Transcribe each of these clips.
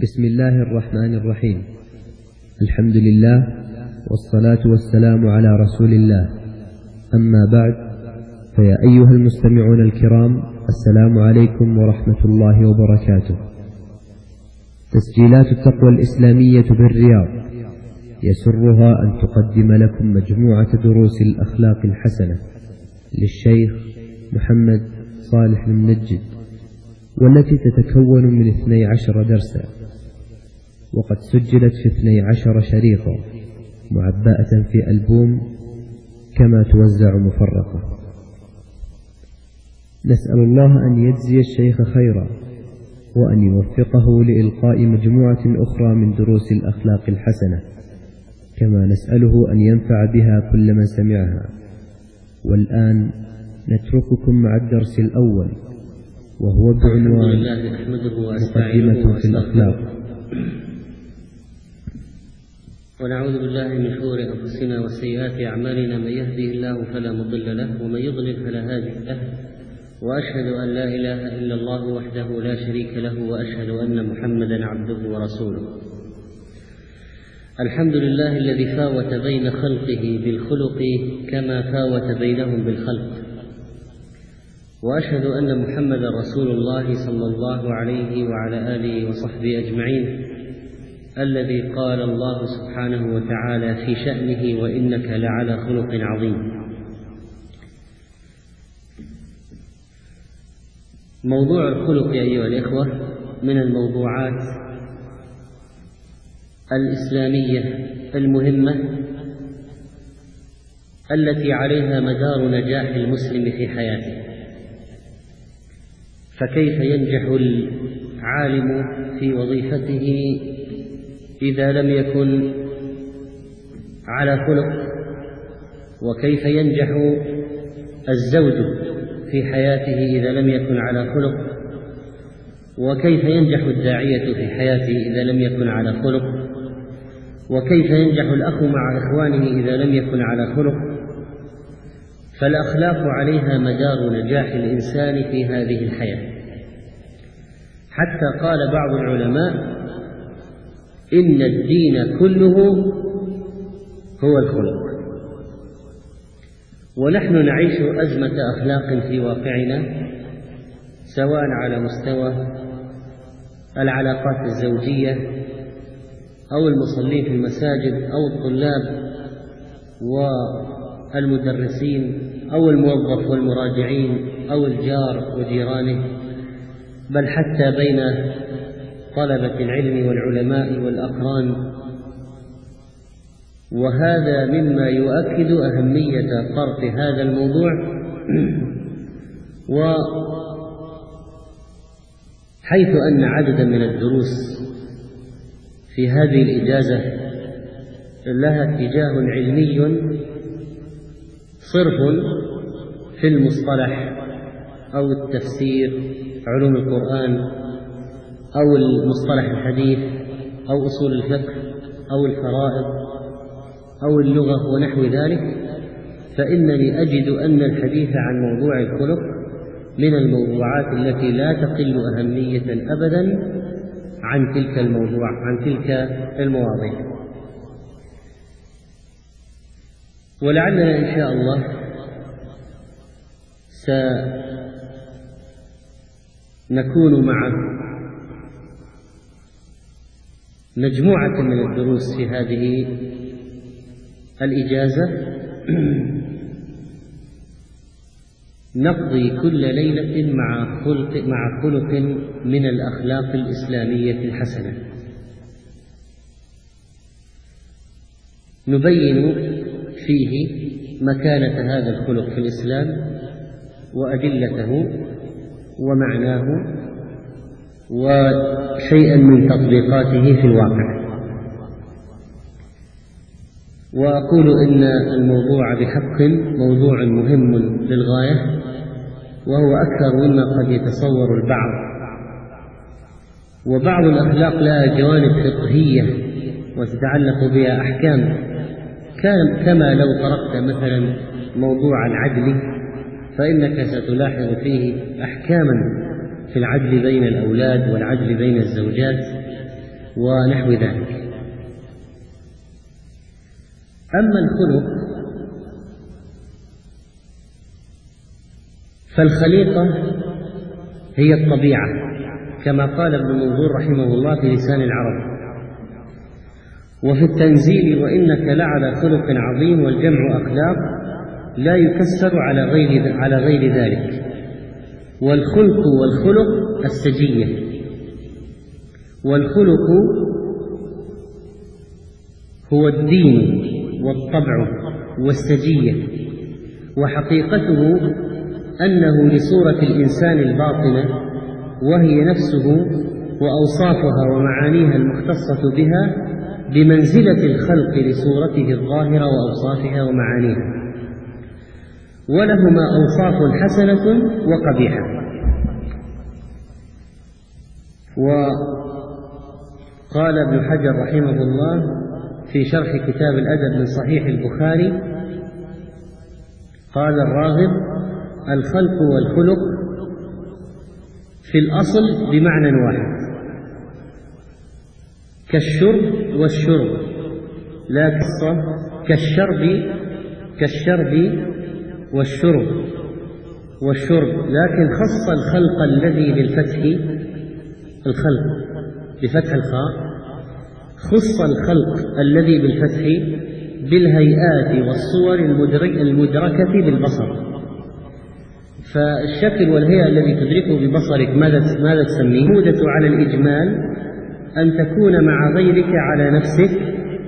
بسم الله الرحمن الرحيم. الحمد لله والصلاة والسلام على رسول الله. أما بعد، فيا أيها المستمعون الكرام، السلام عليكم ورحمة الله وبركاته. تسجيلات التقوى الإسلامية بالرياض يسرها أن تقدم لكم مجموعة دروس الأخلاق الحسنة للشيخ محمد صالح المنجد، والتي تتكون من 12 درسا، وقد سجلت في 12 شريطا معبأة في ألبوم كما توزع مفرقة. نسأل الله أن يجزي الشيخ خيرا، وأن يوفقه لإلقاء مجموعة أخرى من دروس الأخلاق الحسنة، كما نسأله أن ينفع بها كل من سمعها. والآن نترككم مع الدرس الأول، وهو بعنوان مقدمة في الأخلاق. ونعوذ بالله من شرور أنفسنا وسيئات أعمالنا، من يهده الله فلا مضل له ومن يضلل فلا هادي له، وأشهد أن لا إله إلا الله وحده لا شريك له، وأشهد أن محمدا عبده ورسوله. الحمد لله الذي فاوت بين خلقه بالخلق كما فاوت بينهم بالخلق، وأشهد أن محمدا رسول الله صلى الله عليه وعلى آله وصحبه أجمعين، الذي قال الله سبحانه وتعالى في شأنه: وإنك لعلى خلق عظيم. موضوع الخلق يا أيها الإخوة من الموضوعات الإسلامية المهمة التي عليها مدار نجاح المسلم في حياته. فكيف ينجح العالم في وظيفته إذا لم يكن على خلق؟ وكيف ينجح الزوج في حياته إذا لم يكن على خلق؟ وكيف ينجح الداعية في حياته إذا لم يكن على خلق؟ وكيف ينجح الأخ مع إخوانه إذا لم يكن على خلق؟ فالأخلاق عليها مدار نجاح الإنسان في هذه الحياة، حتى قال بعض العلماء: إن الدين كله هو الخلق. ونحن نعيش أزمة أخلاق في واقعنا، سواء على مستوى العلاقات الزوجية أو المصلين في المساجد أو الطلاب والمدرسين أو الموظف والمراجعين أو الجار وجيرانه، بل حتى بين طلبة العلم والعلماء والأقران. وهذا مما يؤكد أهمية طرح هذا الموضوع، وحيث أن عددا من الدروس في هذه الإجازة لها اتجاه علمي صرف في المصطلح أو التفسير، علوم القرآن أو المصطلح الحديث أو أصول الفقه أو الفرائض أو اللغة ونحو ذلك، فإنني أجد أن الحديث عن موضوع الخلق من الموضوعات التي لا تقل أهمية أبدا عن تلك المواضيع. ولعلنا إن شاء الله سنكون مع مجموعة من الدروس في هذه الإجازة نقضي كل ليلة مع خلق من الأخلاق الإسلامية الحسنة، نبين فيه مكانة هذا الخلق في الإسلام وأدلته ومعناه وشيئا من تطبيقاته في الواقع. وأقول إن الموضوع بحق موضوع مهم للغاية، وهو أكثر مما قد يتصور البعض. وبعض الأخلاق لها جوانب فقهية وتتعلق بها أحكام، كما لو طرقت مثلا موضوع العدل، فإنك ستلاحظ فيه أحكاما في العدل بين الأولاد والعدل بين الزوجات ونحو ذلك. أما الخلق فالخليقة هي الطبيعة، كما قال ابن منظور رحمه الله في لسان العرب: وفي التنزيل وإنك لعلى خلق عظيم، والجمع أخلاق لا يكسر على غير ذلك. والخلق والخلق السجية، والخلق هو الدين والطبع والسجية، وحقيقته أنه لصورة الإنسان الباطنة، وهي نفسه وأوصافها ومعانيها المختصة بها بمنزلة الخلق لصورته الظاهرة وأوصافها ومعانيها، ولهما أوصاف حسنة وقبيحة. وقال ابن حجر رحمه الله في شرح كتاب الأدب من صحيح البخاري، قال الراغب: الخلق والخلق في الأصل بمعنى واحد، كالشرب والشرب، لا كالشرب والشرب، لكن خص الخلق الذي بالفتح، الخلق بفتح الخاء، خص الخلق الذي بالفتح بالهيئات والصور المدركة بالبصر. فالشكل والهيئة الذي تدركه ببصرك ماذا تسميه؟ محمودة على الإجمال أن تكون مع غيرك على نفسك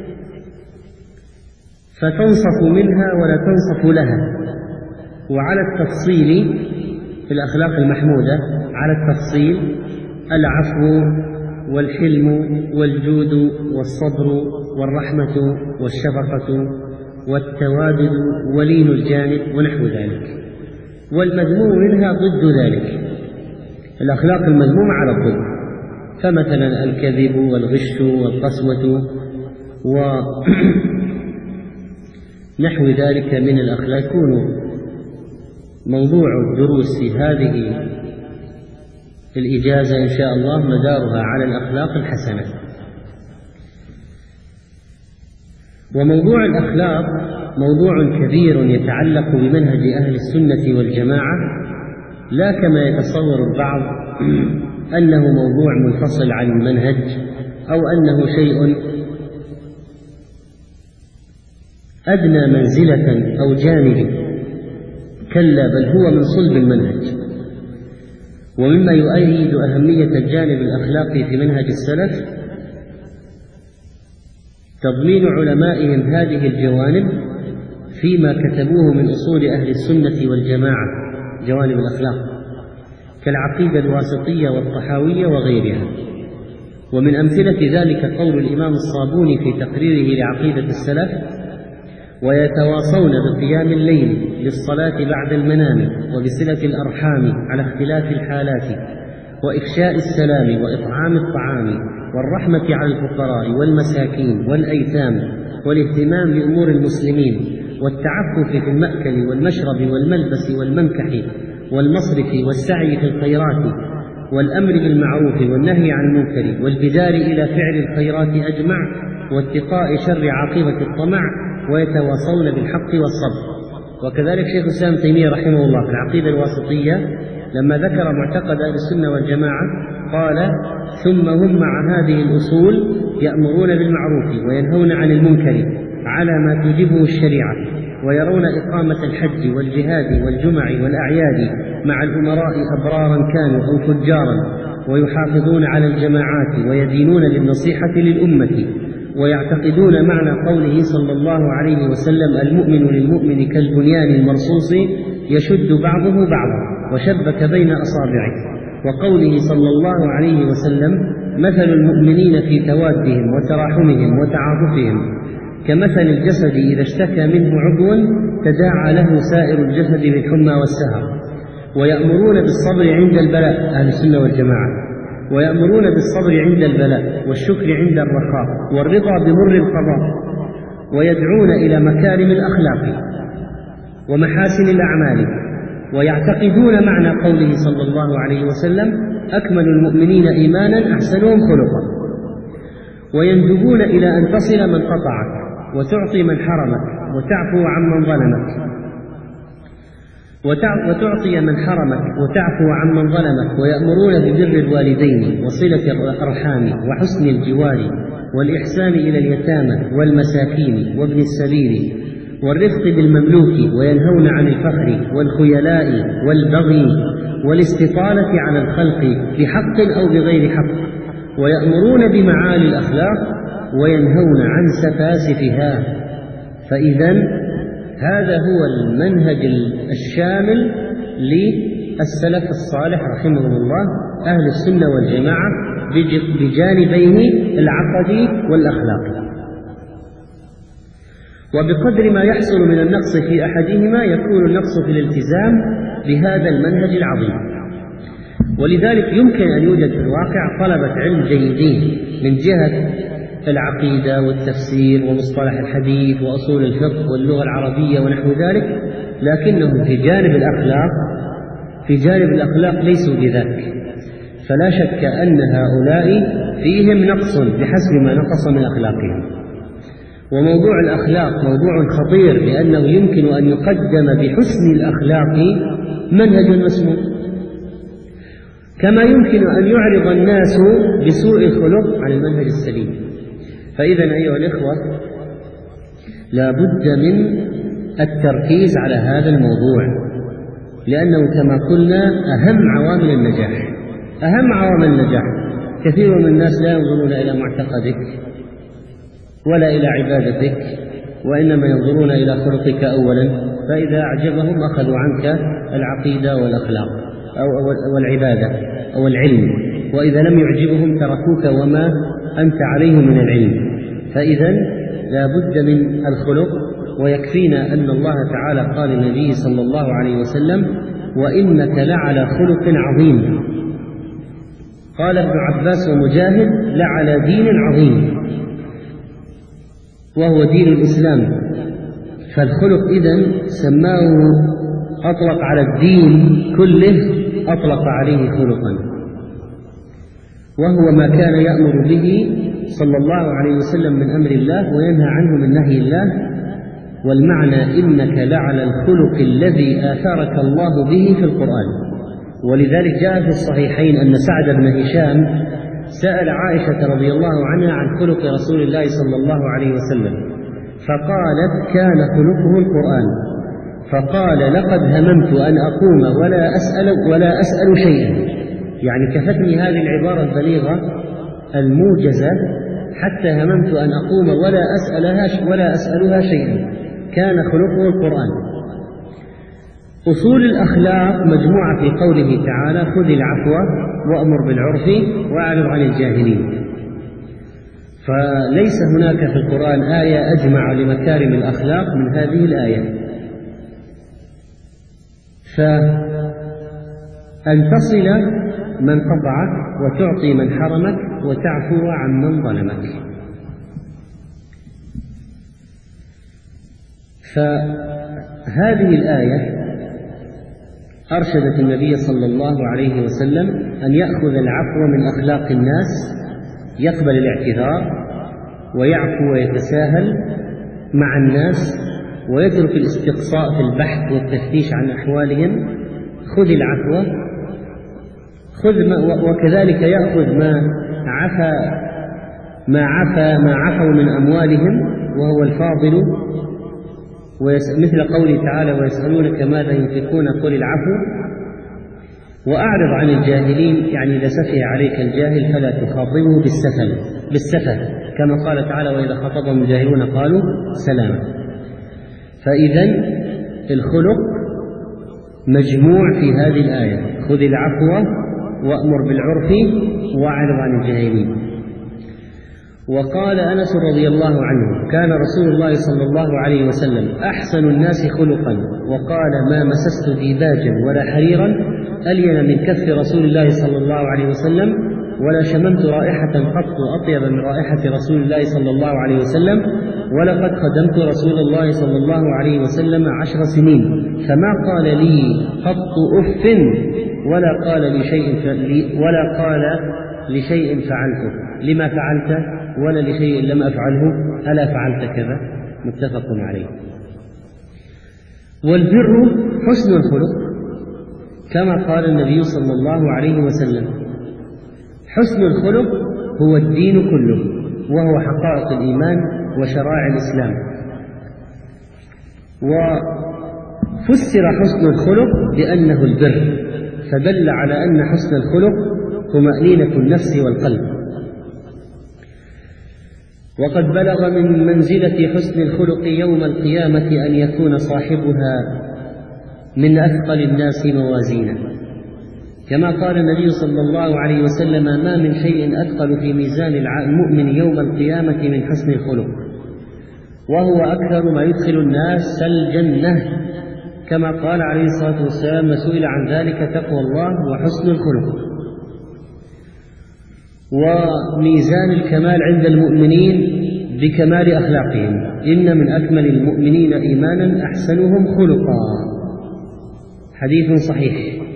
فتنصف منها ولا تنصف لها. وعلى التفصيل في الأخلاق المحمودة، على التفصيل العفو والحلم والجود والصبر والرحمة والشفقة والتوادد ولين الجانب ونحو ذلك. والمذموم منها ضد ذلك، الأخلاق المذمومة على الضد، فمثلا الكذب والغش والقسوة ونحو ذلك من الأخلاق. يكون موضوع الدروس في هذه الإجازة إن شاء الله مدارها على الأخلاق الحسنة. وموضوع الأخلاق موضوع كبير يتعلق بمنهج أهل السنة والجماعة، لا كما يتصور البعض أنه موضوع منفصل عن المنهج أو أنه شيء أدنى منزلة أو جانب، كلا، بل هو من صلب المنهج. ومما يؤيد أهمية الجانب الأخلاقي في منهج السلف تضمين علمائهم هذه الجوانب فيما كتبوه من أصول أهل السنة والجماعة، جوانب الأخلاق كالعقيدة الواسطية والطحاوية وغيرها. ومن أمثلة ذلك قول الإمام الصابوني في تقريره لعقيدة السلف: ويتواصون بقيام الليل للصلاة بعد المنام وبصلة الأرحام على اختلاف الحالات وإفشاء السلام وإطعام الطعام والرحمة على الفقراء والمساكين والأيتام والاهتمام بأمور المسلمين والتعفف في المأكل والمشرب والملبس والمنكح والمصرف والسعي في الخيرات والأمر بالمعروف والنهي عن المنكر والبدار إلى فعل الخيرات أجمع واتقاء شر عاقبة الطمع، ويتواصون بالحق والصبر. وكذلك شيخ الإسلام ابن تيمية رحمه الله في العقيدة الواسطية لما ذكر معتقد أهل السنة والجماعة قال: ثم هم مع هذه الأصول يأمرون بالمعروف وينهون عن المنكر على ما توجبه الشريعة، ويرون إقامة الحج والجهاد والجمع والأعياد مع الأمراء أبرارا كانوا أو فجارا، ويحافظون على الجماعات ويدينون بالنصيحة للأمة، ويعتقدون معنى قوله صلى الله عليه وسلم: المؤمن للمؤمن كالبنيان المرصوص يشد بعضه بعضا وشبك بين أصابعه، وقوله صلى الله عليه وسلم: مثل المؤمنين في توادهم وتراحمهم وتعاطفهم كمثل الجسد إذا اشتكى منه عضو تداعى له سائر الجسد بالحمى والسهر. ويأمرون بالصبر عند البلاء، أهل السنة والجماعة، ويأمرون بالصبر عند البلاء والشكر عند الرخاء والرضا بمر القضاء، ويدعون إلى مكارم الأخلاق ومحاسن الأعمال، ويعتقدون معنى قوله صلى الله عليه وسلم: أكمل المؤمنين إيمانا أحسنهم خلقا. ويندبون إلى أن تصل من قطعك وتعطي من حرمك وتعفو عمن ظلمك وتعطي من حرمك وتعفو عمن ظلمك، ويأمرون ببر الوالدين وصلة الأرحام وحسن الجوار والإحسان إلى اليتامى والمساكين وابن السبيل والرفق بالمملوك، وينهون عن الفخر والخيلاء والبغي والاستطالة على الخلق بحق أو بغير حق، ويأمرون بمعالي الأخلاق وينهون عن سفاسفها. فإذا هذا هو المنهج الشامل للسلف الصالح رحمهم الله أهل السنة والجماعة بجانبين العقدي والأخلاقي. وبقدر ما يحصل من النقص في أحدهما يكون النقص في الالتزام بهذا المنهج العظيم. ولذلك يمكن أن يوجد في الواقع طلبة علم جيدين من جهة العقيدة والتفسير ومصطلح الحديث وأصول الفقه واللغة العربية ونحو ذلك، لكنهم في جانب الأخلاق ليسوا بذاك. فلا شك أن هؤلاء فيهم نقص بحسب ما نقص من أخلاقهم. وموضوع الأخلاق موضوع خطير، لأنه يمكن أن يقدم بحسن الأخلاق منهج مسموم، كما يمكن أن يعرض الناس بسوء الخلق عن المنهج السليم. فإذا أيها الإخوة لا بد من التركيز على هذا الموضوع، لأنه كما قلنا أهم عوامل النجاح. كثير من الناس لا ينظرون إلى معتقدك ولا إلى عبادتك، وإنما ينظرون إلى خلقك أولا، فإذا أعجبهم أخذوا عنك العقيدة والأخلاق أو العبادة أو العلم، وإذا لم يعجبهم تركوك وما أنت عليه من العلم. فإذا لا بد من الخلق، ويكفينا أن الله تعالى قال للنبي صلى الله عليه وسلم: وإنك لعلى خلق عظيم. قال ابن عباس ومجاهد: لعلى دين عظيم، وهو دين الإسلام. فالخلق إذن سماه، أطلق على الدين كله أطلق عليه خلقا، وهو ما كان يأمر به صلى الله عليه وسلم من أمر الله وينهى عنه من نهي الله. والمعنى إنك لعلى الخلق الذي آثرك الله به في القرآن. ولذلك جاء في الصحيحين أن سعد بن هشام سأل عائشة رضي الله عنها عن خلق رسول الله صلى الله عليه وسلم، فقالت: كان خلقه القرآن. فقال: لقد هممت أن أقوم ولا أسأل شيئا. يعني كفتني هذه العبارة البليغة الموجزة حتى هممت أن أقوم ولا أسألها شيئا. كان خلقه القرآن. أصول الأخلاق مجموعة في قوله تعالى: خذ العفو وأمر بالعرف وأعرض عن الجاهلين. فليس هناك في القرآن آية أجمع لمكارم الأخلاق من هذه الآية. فأن تصل من قطعك وتعطي من حرمك وتعفو عن من ظلمك. فهذه الآية أرشدت النبي صلى الله عليه وسلم أن يأخذ العفو من أخلاق الناس، يقبل الاعتذار ويعفو ويتساهل مع الناس ويترك الاستقصاء في البحث والتفتيش عن أحوالهم. خذ العفو، وكذلك يأخذ ما عفوا من أموالهم وهو الفاضل، مثل قوله تعالى: ويسألونك ماذا ينفقون قل العفو. وأعرض عن الجاهلين، يعني إذا سفه عليك الجاهل فلا تخاطبه بالسفه، كما قال تعالى: وإذا خطبهم الجاهلون قالوا سلاما. فإذا الخلق مجموع في هذه الآية: خذ العفو وأمر بالعرف وأعرض عن الجاهلين. وقال أنس رضي الله عنه: كان رسول الله صلى الله عليه وسلم أحسن الناس خلقا، وقال: ما مسست ديباجا ولا حريرا ألين من كف رسول الله صلى الله عليه وسلم، ولا شممت رائحة قط أطيب من رائحة رسول الله صلى الله عليه وسلم، ولقد خدمت رسول الله صلى الله عليه وسلم 10 سنين، فما قال لي قط أف ولا قال لشيء فعلته. لما فعلت؟ ولا لشيء لم أفعله ألا فعلت كذا، متفق عليه. والبر حسن الخلق كما قال النبي صلى الله عليه وسلم: حسن الخلق هو الدين كله، وهو حقائق الإيمان وشرائع الإسلام. وفسر حسن الخلق بأنه البر، فدل على أن حسن الخلق طمأنينة النفس والقلب. وقد بلغ من منزلة حسن الخلق يوم القيامة أن يكون صاحبها من أثقل الناس موازينا، كما قال النبي صلى الله عليه وسلم: ما من شيء أثقل في ميزان المؤمن يوم القيامة من حسن الخلق، وهو أكثر ما يدخل الناس الجنة، كما قال عليه الصلاة والسلام: سئل عن ذلك تقوى الله وحسن الخلق. وميزان الكمال عند المؤمنين بكمال أخلاقهم: إن من أكمل المؤمنين إيمانا أحسنهم خلقا، حديث صحيح.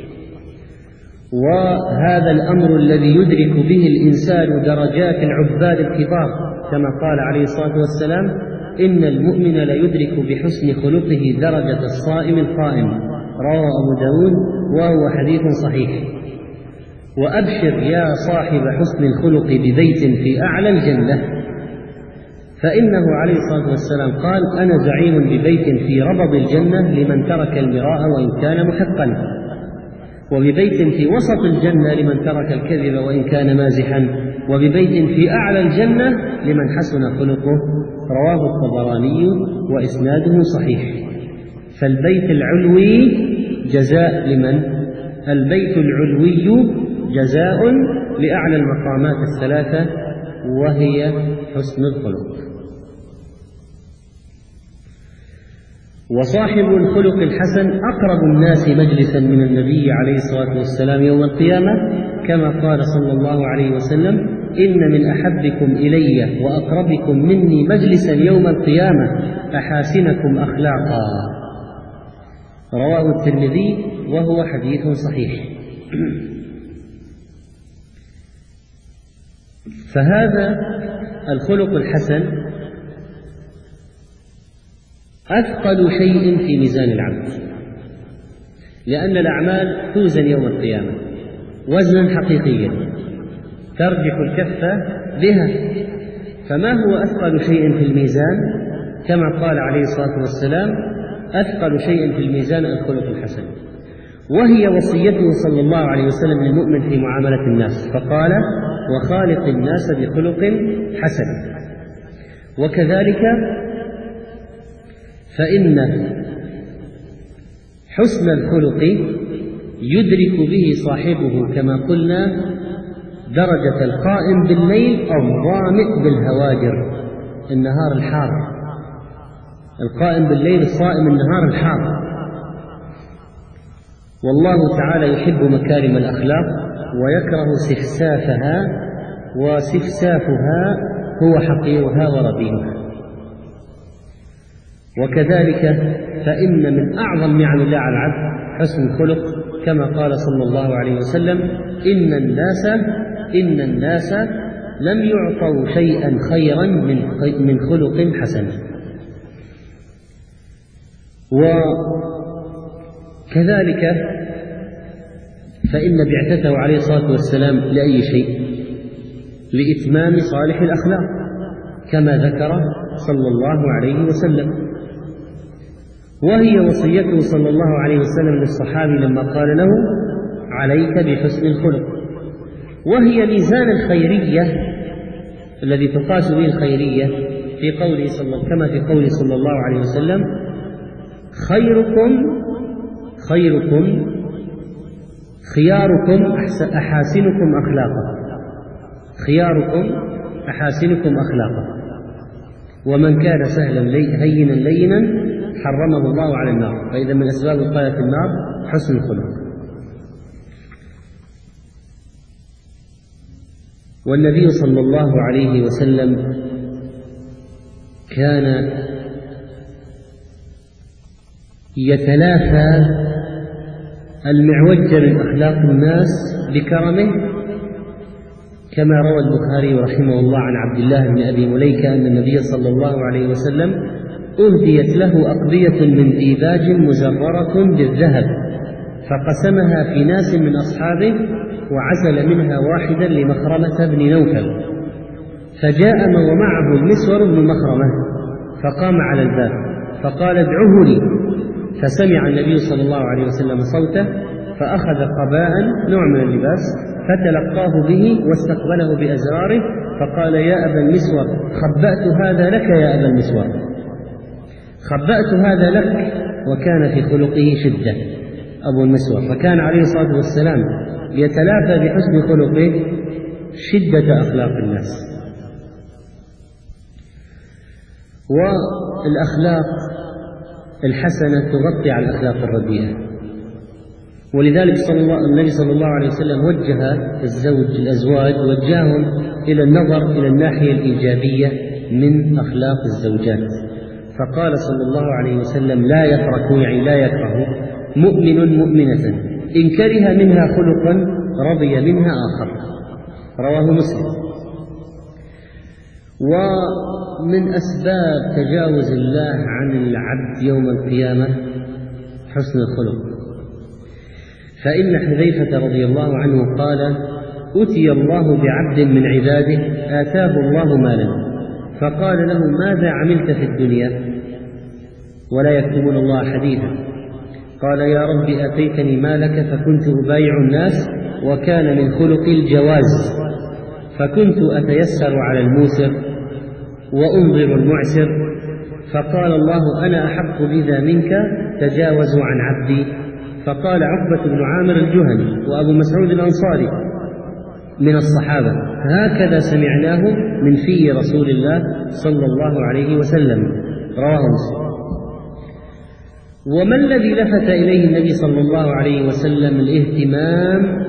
وهذا الأمر الذي يدرك به الإنسان درجات العباد الكبار، كما قال عليه الصلاة والسلام: إن المؤمن لا يدرك بحسن خلقه درجة الصائم القائم، رواه أبو داود، وهو حديث صحيح. وأبشر يا صاحب حسن الخلق ببيت في أعلى الجنة، فإنه عليه الصلاة والسلام قال: أنا زعيم ببيت في ربض الجنة لمن ترك المراء وإن كان محقا، وببيت في وسط الجنة لمن ترك الكذب وإن كان مازحا، وببيت في أعلى الجنة لمن حسن خلقه، رواه الطبراني وإسناده صحيح. فالبيت العلوي جزاء لمن؟ البيت العلوي جزاء لأعلى المقامات الثلاثة، وهي حسن الخلق. وصاحب الخلق الحسن أقرب الناس مجلسا من النبي عليه الصلاة والسلام يوم القيامة، كما قال صلى الله عليه وسلم: إن من أحبكم إلي وأقربكم مني مجلسا يوم القيامة أحاسنكم أخلاقا، رواه الترمذي، وهو حديث صحيح. فهذا الخلق الحسن أثقل شيء في ميزان العبد، لأن الأعمال توزن يوم القيامة وزنا حقيقيا ترجح الكفة بها. فما هو أثقل شيء في الميزان؟ كما قال عليه الصلاة والسلام: أثقل شيء في الميزان الخلق الحسن. وهي وصيته صلى الله عليه وسلم للمؤمن في معاملة الناس، فقال: وخالق الناس بخلق حسن. وكذلك فإن حسن الخلق يدرك به صاحبه كما قلنا درجة القائم بالليل أو الظامئ بالهواجر النهار الحار، القائم بالليل الصائم النهار الحار. والله تعالى يحب مكارم الأخلاق ويكره سفسافها، وسفسافها هو حقيرها ورذيلها. وكذلك فإن من أعظم نعم الله على العبد حسن الخلق، كما قال صلى الله عليه وسلم: إن الناس لم يعطوا شيئا خيرا من خلق حسن. وكذلك فإن بعثته عليه الصلاة والسلام لأي شيء؟ لإتمام صالح الأخلاق، كما ذكر صلى الله عليه وسلم. وهي وصيته صلى الله عليه وسلم للصحابي لما قال له: عليك بحسن الخلق. وهي ميزان الخيرية الذي تقاس به الخيرية في قوله كما في قوله صلى الله عليه وسلم: خياركم أحاسنكم أخلاقا، ومن كان سهلا هينا لينا حرمه الله على النار. فإذا من أسباب وقاية النار حسن الخلق. والنبي صلى الله عليه وسلم كان يتلافى المعوج من أخلاق الناس بكرمه، كما روى البخاري رحمه الله عن عبد الله بن أبي مليكة أن النبي صلى الله عليه وسلم أهديت له أقبية من ديباج مزررة بالذهب، فقسمها في ناس من أصحابه وعزل منها واحدا لمخرمة بن نوفل، فجاء ومعه المسور بن مخرمة فقام على الباب فقال ادعوه لي، فسمع النبي صلى الله عليه وسلم صوته فأخذ قباء نوع من اللباس فتلقاه به واستقبله بأزراره فقال يا أبا المسور خبأت هذا لك يا أبا المسور، خبأت هذا لك. وكان في خلقه شدة أبو المسور، فكان عليه الصلاة والسلام يتلافى بحسن خلقه شدة أخلاق الناس. والأخلاق الحسنة تغطي على الأخلاق الرديئة، ولذلك النبي صلى الله عليه وسلم وجه الأزواج وجههم إلى النظر إلى الناحية الإيجابية من أخلاق الزوجات، فقال صلى الله عليه وسلم لا يترك يعني لا يكره مؤمن مؤمنة إن كره منها خلقا رضي منها آخر، رواه مسلم. ومن أسباب تجاوز الله عن العبد يوم القيامة حسن الخلق، فإن حذيفة رضي الله عنه قال أتي الله بعبد من عباده آتاه الله مالا فقال له ماذا عملت في الدنيا ولا يكتمون الله حديثا، قال يا رب أتيتني مالك فكنت أبايع الناس وكان من خلقي الجواز، فكنت أتيسر على الموسر وأنظر المعسر، فقال الله أنا أحق بذا منك تجاوزوا عن عبدي. فقال عقبة بن عامر الجهني وأبو مسعود الأنصاري من الصحابة هكذا سمعناه من في رسول الله صلى الله عليه وسلم، رواه مسلم. وما الذي لفت إليه النبي صلى الله عليه وسلم الاهتمام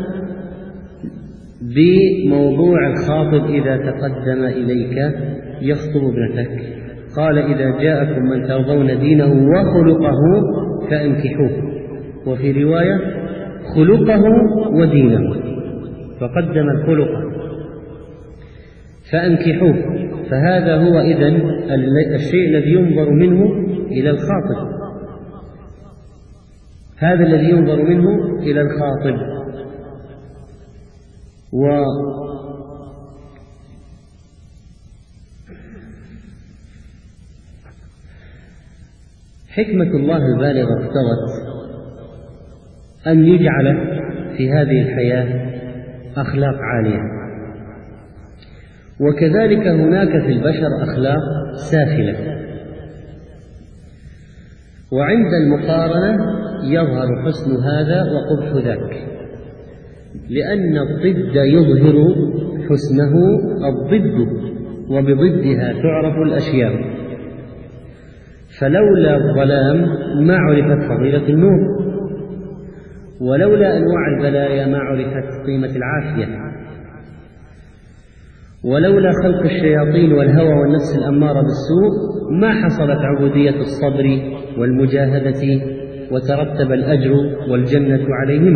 بموضوع الخاطب إذا تقدم إليك يخطب ابنتك؟ قال إذا جاءكم من ترضون دينه وخلقه فأنكحوه، وفي رواية خلقه ودينه، فقدم الخلق فأنكحوه، فهذا هو إذن الشيء الذي ينظر منه إلى الخاطب، هذا الذي ينظر منه إلى الخاطب. حكمة الله البالغة اقتضت أن يجعل في هذه الحياة أخلاق عالية، وكذلك هناك في البشر أخلاق سافلة، وعند المقارنة يظهر حسن هذا وقبح ذاك، لأن الضد يظهر حسنه الضد، وبضدها تعرف الأشياء، فلولا الظلام ما عرفت فضيلة النور، ولولا أنواع البلايا ما عرفت قيمة العافية، ولولا خلق الشياطين والهوى والنفس الأمارة بالسوء ما حصلت عبودية الصبر والمجاهدة وترتب الأجر والجنة عليهما.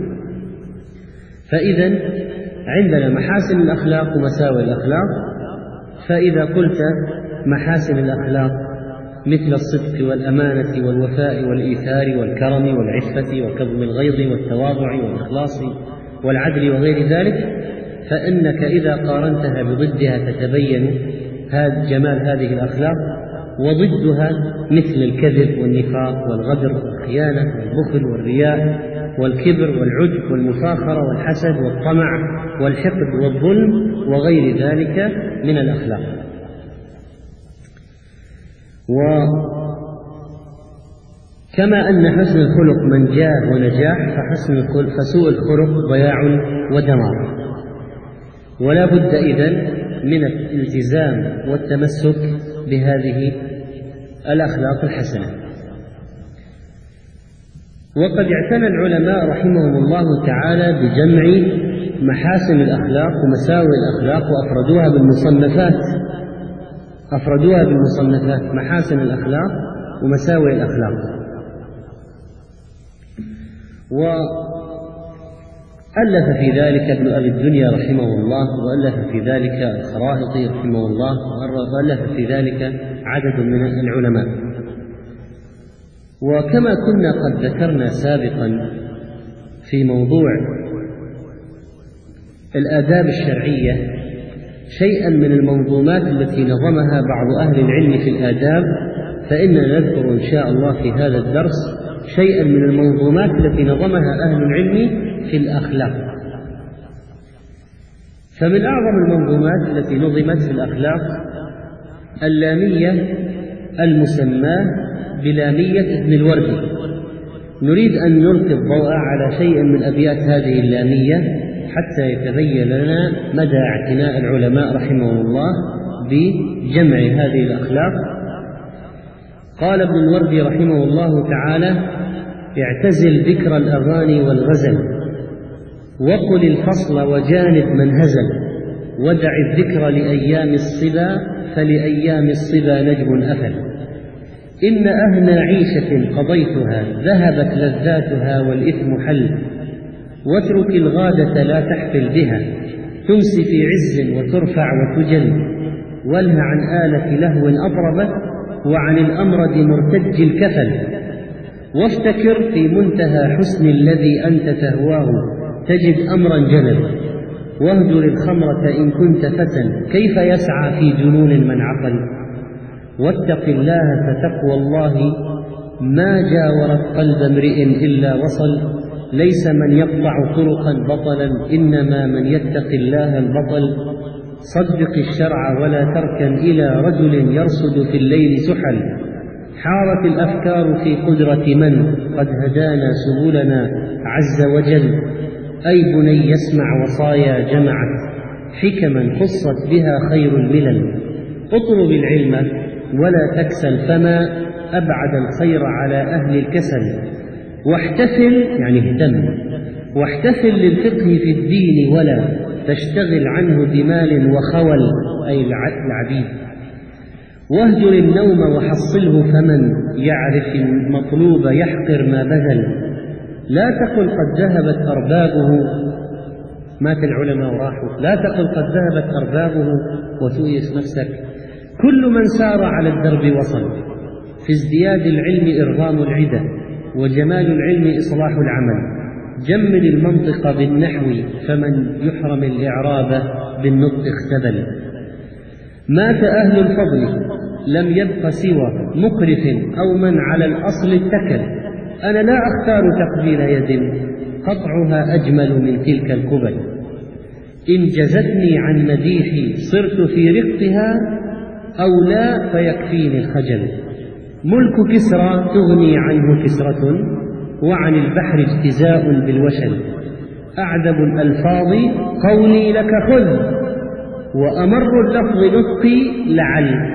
فإذا عندنا محاسن الأخلاق ومساوئ الأخلاق، فإذا قلت محاسن الأخلاق مثل الصدق والأمانة والوفاء والإيثار والكرم والعفة وكظم الغيظ والتواضع والإخلاص والعدل وغير ذلك، فإنك إذا قارنتها بضدها تتبين جمال هذه الأخلاق، وضدها مثل الكذب والنفاق والغدر والخيانة والبخل والرياء والكبر والعجب والمفاخرة والحسد والطمع والحقد والظلم وغير ذلك من الأخلاق. وكما أن حسن الخلق منجاه ونجاح، فسوء الخلق ضياع ودمار، ولا بد إذن من الالتزام والتمسك بهذه الأخلاق الحسنة. وقد اعتنى العلماء رحمهم الله تعالى بجمع محاسن الأخلاق ومساوئ الأخلاق أفردوها بالمصنفات محاسن الأخلاق ومساوئ الأخلاق. ألف في ذلك ابن أبي الدنيا رحمه الله، وألف في ذلك الخرائطي رحمه الله، وألف في ذلك عدد من العلماء. وكما كنا قد ذكرنا سابقا في موضوع الآداب الشرعية شيئا من المنظومات التي نظمها بعض أهل العلم في الآداب، فإننا نذكر إن شاء الله في هذا الدرس شيئا من المنظومات التي نظمها أهل العلم في الأخلاق. فمن أعظم المنظومات التي نظمت في الأخلاق اللامية المسماة بلامية ابن الوردي. نريد أن نلقي الضوء على شيء من أبيات هذه اللامية حتى يتبين لنا مدى اعتناء العلماء رحمهم الله بجمع هذه الأخلاق. قال ابن الوردي رحمه الله تعالى: اعتزل ذكر الأغاني والغزل، وقل الفصل وجانب من هزل، ودع الذكر لأيام الصبا، فلأيام الصبا نجم أفل. إن أهنى عيشة قضيتها ذهبت لذاتها والإثم حل، واترك الغادة لا تحفل بها، تمسي في عز وترفع وتجل، والها عن آلة لهو أضربت، وعن الأمرد مرتج الكفل، وافتكر في منتهى حسن الذي أنت تهواه، تجد أمرا جلل، واهجر الخمرة إن كنت فتى، كيف يسعى في جنون من عقل، واتق الله فتقوى الله ما جاورت قلب امرئ إلا وصل، ليس من يقطع طرقا بطلا، إنما من يتق الله البطل، صدق الشرع ولا تركن إلى رجل يرصد في الليل سحل، حارت الأفكار في قدرة من قد هدانا سبلنا عز وجل، أي بني يسمع وصايا جمعت، حكما خصت بها خير الملل، اطلب العلم ولا تكسل، فما أبعد الخير على أهل الكسل، واحتفل يعني اهتم، واحتفل للفقه في الدين ولا تشتغل عنه بمال وخول، أي العبيد، واهجر النوم وحصله، فمن يعرف المطلوب يحقر ما بذل، لا تقل قد ذهبت أربابه، مات العلماء وراحوا، لا تقل قد ذهبت أربابه وتؤيس نفسك، كل من سار على الدرب وصل، في ازدياد العلم إرغام العدة، وجمال العلم إصلاح العمل، جمل المنطق بالنحو، فمن يحرم الإعراب بالنطق اختبل، مات أهل الفضل لم يبق سوى مقرف أو من على الأصل اتكل، أنا لا أختار تقبيل يد قطعها أجمل من تلك القبل، إن جزتني عن مديحي صرت في رقها، أو لا فيكفيني الخجل، ملك كسرى تغني عنه كسرة، وعن البحر اجتزاء بالوشل، أعذب الألفاظ قولي لك خذ، وأمر اللفظ نطقي لعل،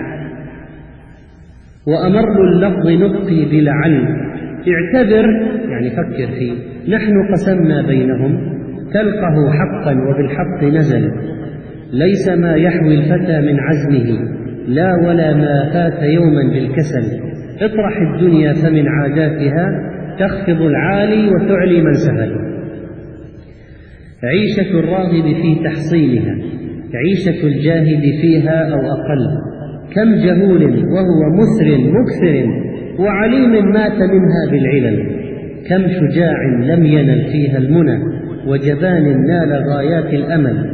وأمر اللفظ نطقي بلعل، اعتبر يعني فكر فيه، نحن قسمنا بينهم، تلقه حقا وبالحق نزل، ليس ما يحوي الفتى من عزمه، لا ولا ما فات يوما بالكسل، اطرح الدنيا فمن عاداتها تخفض العالي وتعلي من سهل، عيشة الراغب في تحصيلها عيشة الجاهد فيها أو أقل، كم جهول وهو مسر مكثر، وعليم مات منها بالعلل، كم شجاع لم ينل فيها المنى، وجبان نال غايات الأمل،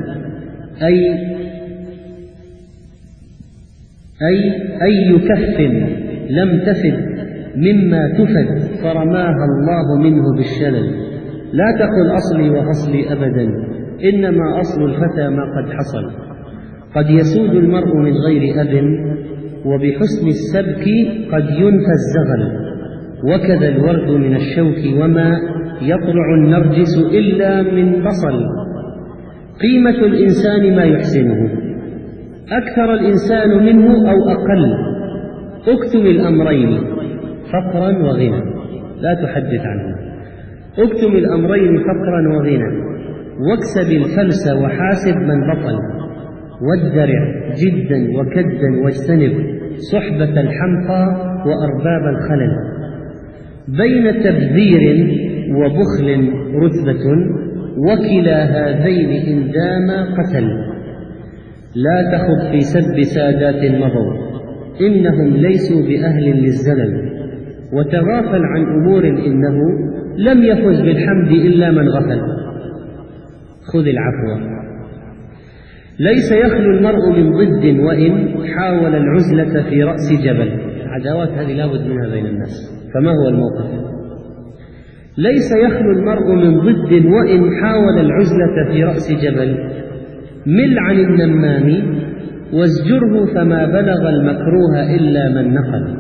أي كف لم تفد مما تفد، فرماها الله منه بالشلل، لا تقل أصلي وفصلي أبدا، إنما أصل الفتى ما قد حصل، قد يسود المرء من غير أب، وبحسن السبك قد ينفى الزغل، وكذا الورد من الشوك، وما يطلع النرجس إلا من بصل، قيمة الإنسان ما يحسنه، أكثر الإنسان منه أو أقل، اكتم الأمرين فقرا وغنى، لا تحدث عنه، اكتم الأمرين فقرا وغنى، واكسب الفلس وحاسب من بطل، وادرع جدا وكدا واجتنب صحبة الحمقى وأرباب الخلل، بين تبذير وبخل رتبة، وكلا هذين إن داما قتل. لا تخض في سب سادات مضوا إنهم ليسوا بأهل للزلل، وتغافل عن أمور إنه لم يفز بالحمد إلا من غفل. خذ العفو. ليس يخلو المرء من ضد وإن حاول العزلة في رأس جبل. العداوات هذه لا بد منها بين الناس، فما هو الموقف؟ ليس يخلو المرء من ضد وإن حاول العزلة في رأس جبل. مل عن النمام وازجره فما بلغ المكروه إلا من نقل.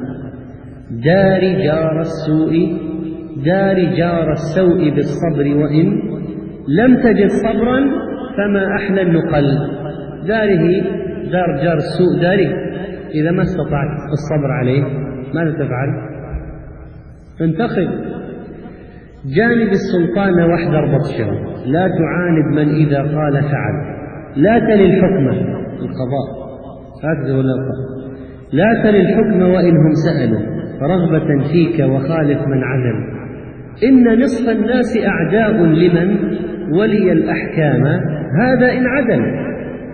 دار جار السوء بالصبر وإن لم تجد صبرا فما أحلى النقل. دار جار السوء داره، إذا ما استطعت الصبر عليه ماذا تفعل؟ انتقل. جانب السلطان واحذر بطشه، لا تعاند من إذا قال فعل. لا تل الحكم، القضاء هكذا ولا القضاء. لا تل الحكم وإنهم سألوا رغبة فيك وخالف من عزل. إن نصف الناس أعداء لمن ولي الأحكام هذا إن عدل.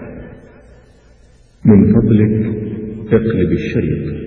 من فضلك اقلب الشريط.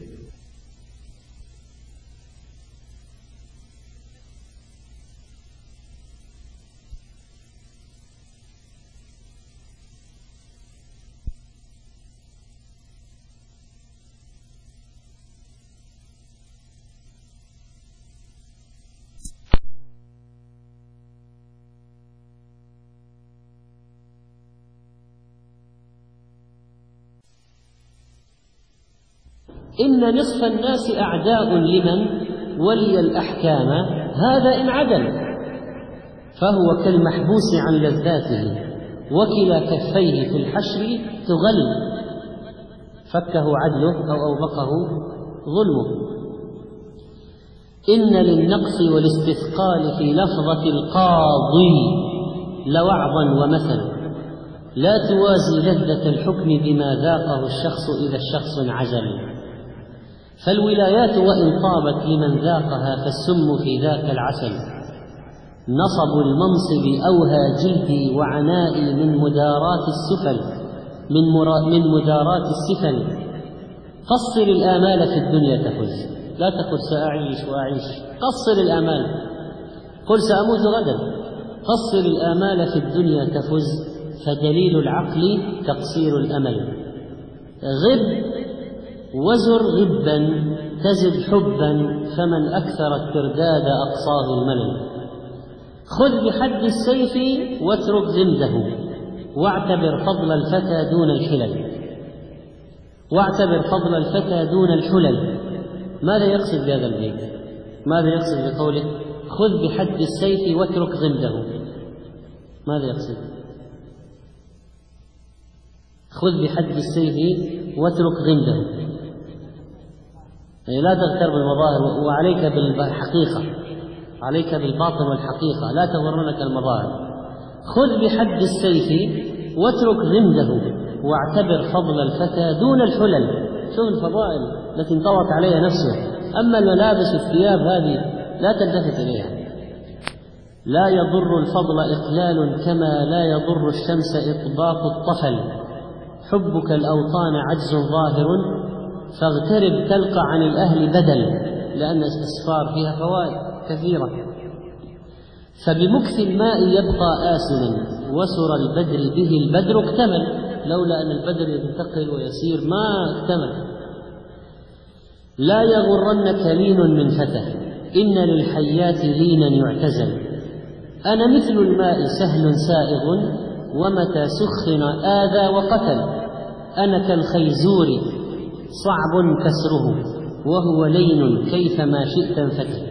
إن نصف الناس أعداء لمن ولي الأحكام هذا إن عدل. فهو كالمحبوس عن لذاته وكلا كفيه في الحشر تغل. فكه عدله أو أوبقه ظلمه. إن للنقص والاستثقال في لفظة القاضي لوعظا ومثل. لا توازي لذة الحكم بما ذاقه الشخص إذا الشخص انعزل. فالولايات وإن طابت لمن ذاقها فالسم في ذاك العسل. نصب المنصب أوهى جلدي وعنائي من مدارات السفل من مدارات السفل. قصر الآمال في الدنيا تفز. لا تقل سأعيش وأعيش، قصر الآمال. قل سأموت غدا. قصر الآمال في الدنيا تفز. فدليل العقل تقصير الأمل. غب وزر غبا تزد حبا فمن أكثر الترداد أقصاه الملل. خذ بحد السيف واترك غمده واعتبر فضل الفتى دون الحلل. واعتبر فضل الفتى دون الحلل. ماذا يقصد بهذا البيت؟ ماذا يقصد بقوله خذ بحد السيف واترك غمده؟ ماذا يقصد؟ خذ بحد السيف واترك غمده، يعني لا تغتر بالمظاهر وعليك بالحقيقة، عليك بالباطن والحقيقة، لا تغرنك المظاهر. خذ بحد السيف واترك غمده واعتبر فضل الفتى دون الحلل. شوف الفضائل التي انطوت عليها نفسه. أما الملابس والثياب هذه لا تلتفت إليها. لا يضر الفضل إقلال كما لا يضر الشمس إطباق الطفل. حبك الأوطان عجز ظاهر فاغترب تلقى عن الأهل بدل، لأن الأسفار فيها فوائد كثيرة. فبمكث الماء يبقى آسنا وسر البدر به البدر اكتمل. لولا أن البدر ينتقل ويسير ما اكتمل. لا يغرنك لين من فتى إن للحيات لينا يعتزل. أنا مثل الماء سهل سائغ ومتى سخن آذى وقتل. أنا كالخيزور صعب كسره وهو لين كيفما شئت انفتل.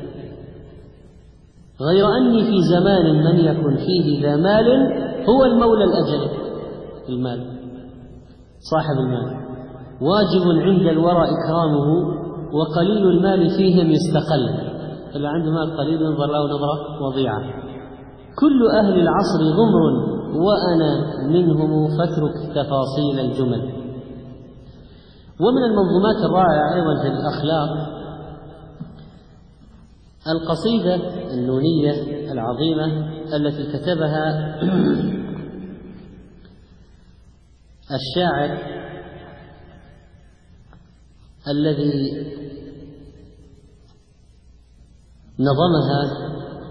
غير أني في زمان من يكن فيه ذا مال هو المولى الأجل. المال صاحب المال واجب عند الورى إكرامه وقليل المال فيهم يستقل. اللي عنده مال قليل ينظر له نظرة وضيعة. كل أهل العصر غمر وأنا منهم فاترك تفاصيل الجمل. ومن المنظومات الرائعة أيضا في الأخلاق القصيدة النونية العظيمة التي كتبها الشاعر الذي نظمها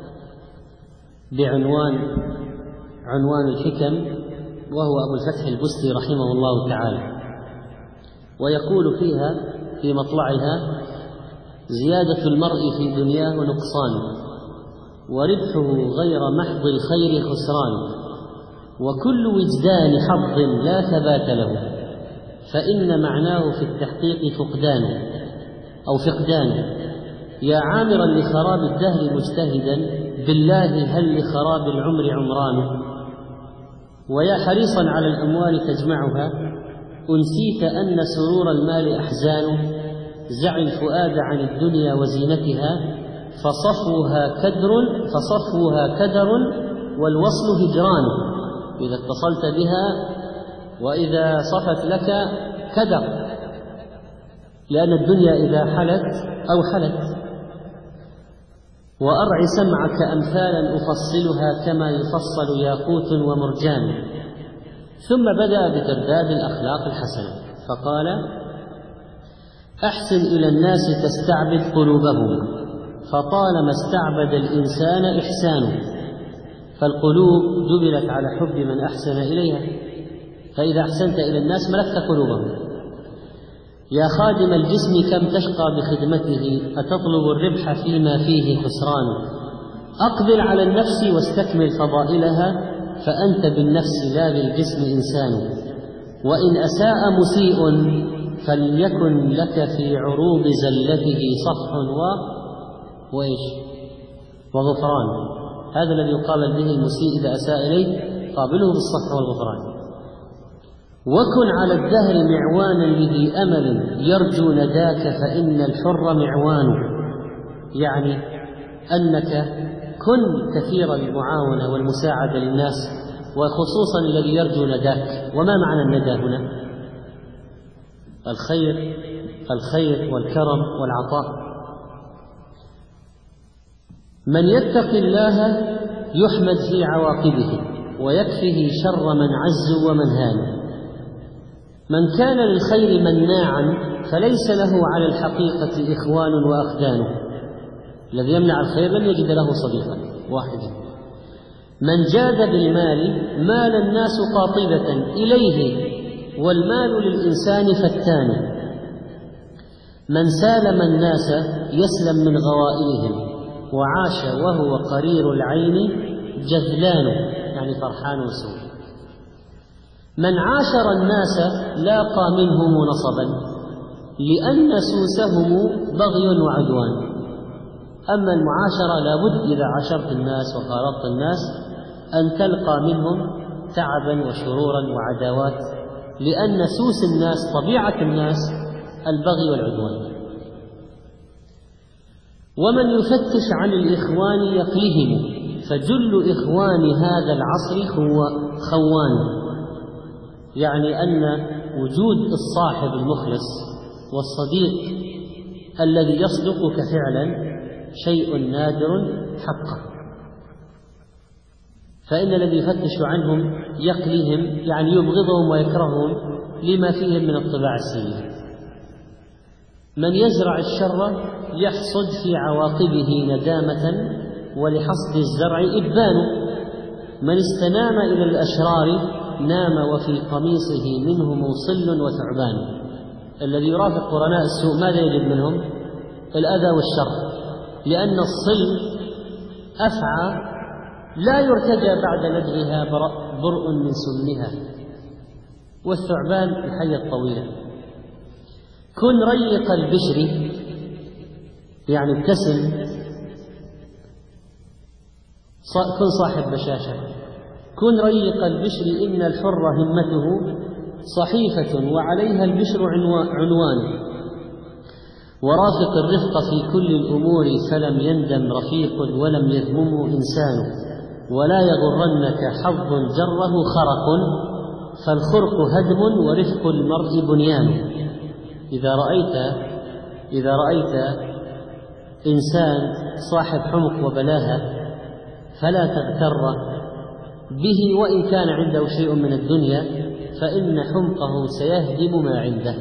عنوان الحكم، وهو أبو الفتح البستي رحمه الله تعالى، ويقول فيها في مطلعها: زيادة المرء في دنياه نقصان، وربحه غير محض الخير خسران، وكل وجدان حظ لا ثبات له، فإن معناه في التحقيق فقدان. يا عامرا لخراب الدهر مجتهدا، بالله هل لخراب العمر عمران؟ ويا حريصا على الأموال تجمعها، أنسيت أن سرور المال أحزان، زع الفؤاد عن الدنيا وزينتها، فصفوها كدر والوصل هجران. إذا اتصلت بها وإذا صفت لك كدر، لأن الدنيا إذا حلت أوحلت. وأرع سمعك أمثالا أفصلها، كما يفصل ياقوت ومرجان. ثم بدأ بترداد الأخلاق الحسنة فقال: أحسن إلى الناس تستعبد قلوبهم، فطالما استعبد الإنسان إحسانه، فالقلوب جبلت على حب من أحسن إليها، فإذا أحسنت إلى الناس ملكت قلوبهم. يا خادم الجسم كم تشقى بخدمته، أتطلب الربح فيما فيه خسران؟ أقبل على النفس واستكمل فضائلها، فأنت بالنفس لا بالجسم إنسان. وإن أساء مسيء فليكن لك في عروض زلته صفح وغفران. هذا الذي يقابل به المسيء إذا أساء إليه، قابله بالصفح والغفران. وكن على الدهر معوانا لذي أمل، يرجو نداك فإن الحر معوان. يعني أنك كن كثير المعاونة والمساعدة للناس، وخصوصا الذي يرجو نداك. وما معنى الندى هنا؟ الخير والكرم والعطاء. من يتق الله يحمد في عواقبه، ويكفيه شر من عز ومن هان. من كان للخير مناعا فليس له على الحقيقة إخوان وأخدان. الذي يمنع الخير لم يجد له صديقا واحدا. من جاد بالمال مال الناس قاطبة إليه، والمال للإنسان فتان. من سالم الناس يسلم من غوائلهم، وعاش وهو قرير العين جذلان، يعني فرحان وسرور. من عاشر الناس لاقى منهم نصبا، لأن سوسهم بغي وعدوان. أما المعاشرة لابد إذا عاشرت الناس وخالطت الناس أن تلقى منهم تعبا وشرورا وعداوات، لأن سوس الناس طبيعة الناس البغي والعدوان. ومن يفتش عن الإخوان يقلهم، فجل إخوان هذا العصر خوان. يعني أن وجود الصاحب المخلص والصديق الذي يصدقك فعلا شيء نادر حقا. فإن الذي يفتش عنهم يقلهم، يعني يبغضهم ويكرههم لما فيهم من الطباع السيئة. من يزرع الشر يحصد في عواقبه ندامة، ولحصد الزرع إبان. من استنام إلى الأشرار نام، وفي قميصه منهم صل وثعبان. الذي يرافق قرناء السوء ماذا يجد منهم؟ الأذى والشر، لأن الصل أفعى لا يرتجى بعد لدغها برء من سمها، والثعبان الحية الطويلة. كن ريق البشر، يعني ابتسم، كن صاحب بشاشة. كن ريق البشر إن الحر همته صحيفة، وعليها البشر عنوان. ورافق الرفق في كل الأمور، فلم يندم رفيق ولم يذممه إنسان. ولا يغرنك حظ جره خرق، فالخرق هدم ورفق المرء بنيان. إذا رأيت إنسان صاحب حمق وبلاهة فلا تغتر به وإن كان عنده شيء من الدنيا، فإن حمقه سيهدم ما عنده.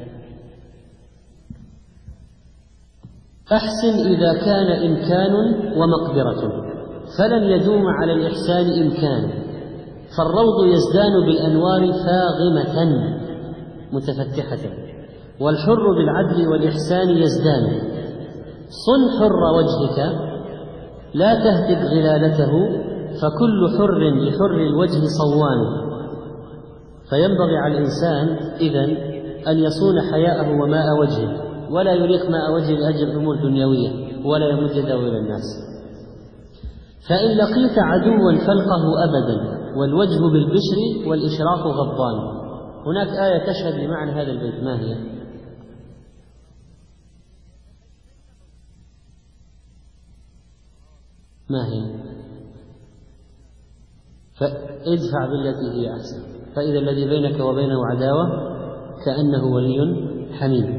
أحسن إذا كان إمكان ومقدرة، فلن يدوم على الإحسان إمكان، فالروض يزدان بالأنوار فاغمة متفتحة، والحر بالعدل والإحسان يزدان. صن حر وجهك لا تهتك غلالته، فكل حر لحر الوجه صوان. فينبغي على الإنسان إذن أن يصون حياءه وماء وجهه، ولا يريق ماء وجهه لأجل أمور دنيوية، ولا يمد يده إلى الناس. فإن لقيت عدوا فالقه أبدا، والوجه بالبشر والإشراق غضان. هناك آية تشهد لمعنى هذا البيت، ما هي؟ ما هي؟ فادفع بالتي هي أحسن، فإذا الذي بينك وبينه عداوة كأنه ولي حميم.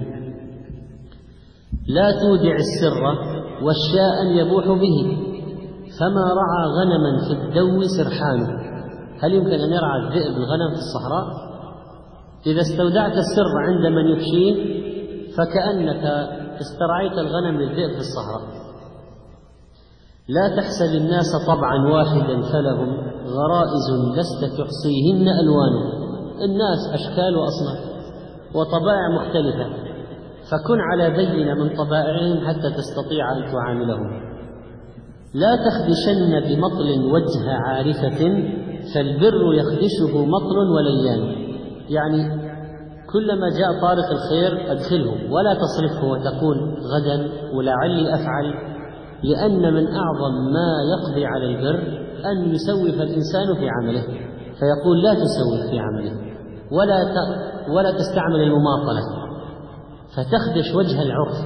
لا تودع السر والشاء يبوح به، فما رعى غنما في الدو سرحانه. هل يمكن أن يرعى الذئب الغنم في الصحراء؟ إذا استودعت السر عند من يفشيه فكأنك استرعيت الغنم للذئب في الصحراء. لا تحسب الناس طبعا واحدا، فلهم غرائز لست تحصيهن ألوانه. الناس أشكال وأصناف وطبائع مختلفة، فكن على بينة من طبائعهم حتى تستطيع أن تعاملهم. لا تخدشن بمطل وجه عارفة، فالبر يخدشه مطل وليان. يعني كلما جاء طارق الخير أدخله، ولا تصرفه وتقول غدا ولعلي أفعل، لأن من أعظم ما يقضي على البر أن يسوف الإنسان في عمله، فيقول لا تسوف في عمله ولا تستعمل المماطلة، فتخدش وجه العرف.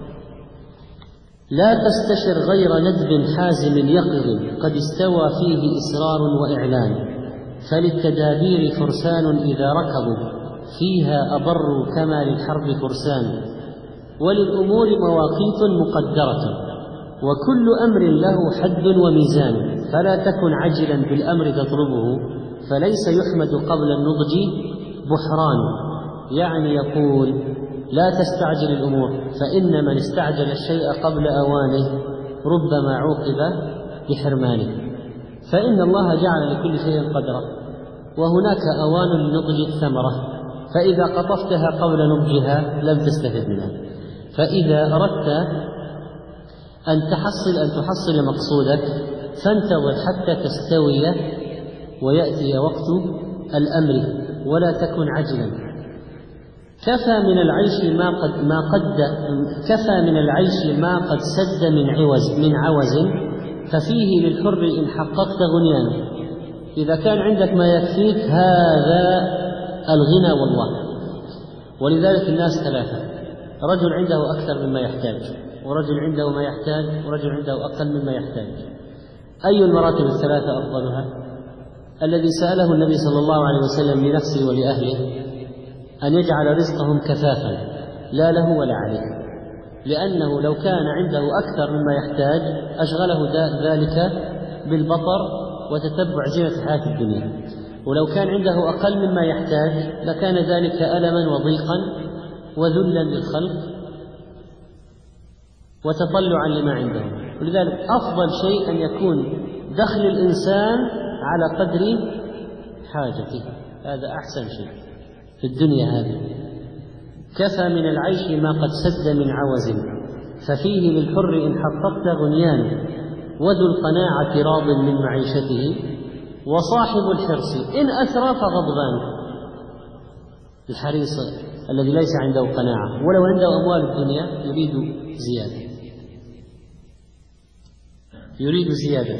لا تستشر غير ندب حازم يقظ، قد استوى فيه إسرار وإعلان. فللتدابير فرسان إذا ركضوا، فيها أبروا كما للحرب فرسان. وللأمور مواقيت مقدرة، وكل أمر له حد وميزان. فلا تكن عجلا بالأمر تطلبه، فليس يحمد قبل النضج بحران. يعني يقول لا تستعجل الأمور، فإن من استعجل الشيء قبل أوانه ربما عوقب بحرمانه. فإن الله جعل لكل شيء قدرا، وهناك أوان لنضج الثمرة، فإذا قطفتها قبل نضجها لم تستفد منها. فإذا أردت أن تحصل مقصودك فانتظر حتى تستوي ويأتي وقت الأمر، ولا تكن عجلا. كفى من العيش ما قد سد من عوز، ففيه للحر إن حققت غنيانه. إذا كان عندك ما يكفيك هذا الغنى والله. ولذلك الناس ثلاثة: رجل عنده أكثر مما يحتاج، ورجل عنده ما يحتاج، ورجل عنده أقل مما يحتاج. أي المراتب الثلاثة أفضلها؟ الذي سأله النبي صلى الله عليه وسلم لنفسه ولأهله أن يجعل رزقهم كفافا لا له ولا عليه، لأنه لو كان عنده أكثر مما يحتاج أشغله ذلك بالبطر وتتبع زينة الحياة الدنيا، ولو كان عنده أقل مما يحتاج لكان ذلك ألما وضيقا وذلا للخلق وتطلعا لما عنده. ولذلك أفضل شيء أن يكون دخل الإنسان على قدر حاجته، هذا أحسن شيء في الدنيا هذه. كفى من العيش ما قد سد من عوز، ففيه للحر إن حققت غنيان. وذو القناعة راض من معيشته، وصاحب الحرص إن أثرى فغضبان. الحريص الذي ليس عنده قناعة ولو عنده أموال الدنيا يريد زيادة.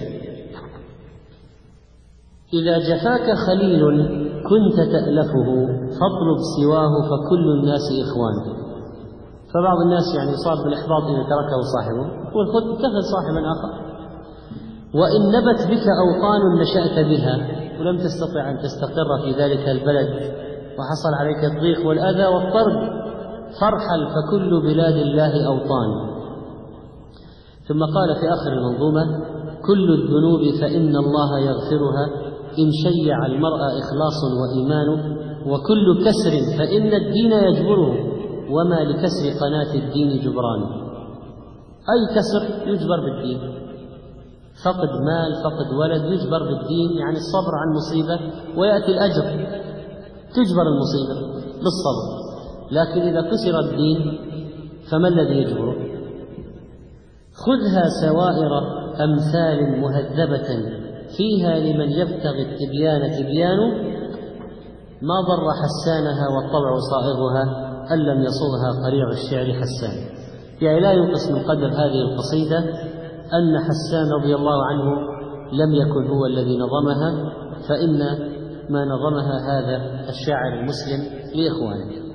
إذا جفاك خليل كنت تألفه، فاطلب سواه فكل الناس إخوان. فبعض الناس يصاب بالإحباط إذا تركه صاحبه، يقول خذ اتخذ صاحبا آخر. وإن نبت بك أوطان نشأت بها، ولم تستطع أن تستقر في ذلك البلد وحصل عليك الضيق والأذى والطرد، فارحل فكل بلاد الله أوطان. ثم قال في آخر المنظومة: كل الذنوب فإن الله يغفرها إن شيع المرء إخلاص وإيمان، وكل كسر فإن الدين يجبره، وما لكسر قناة الدين جبران. أي كسر يجبر بالدين، فقد مال، فقد ولد، يجبر بالدين، يعني الصبر عن مصيبة ويأتي الأجر، تجبر المصيبة بالصبر. لكن إذا كسر الدين فما الذي يجبره؟ خذها سوائر أمثال مهذبة فيها لمن يبتغي التبيان تبيان، ما ضر حسانها والطبع صائغها أن لم يصغها قريع الشعر حسان. يعني لا ينقص من قدر هذه القصيدة أن حسان رضي الله عنه لم يكن هو الذي نظمها، فإن ما نظمها هذا الشاعر المسلم لإخوانه.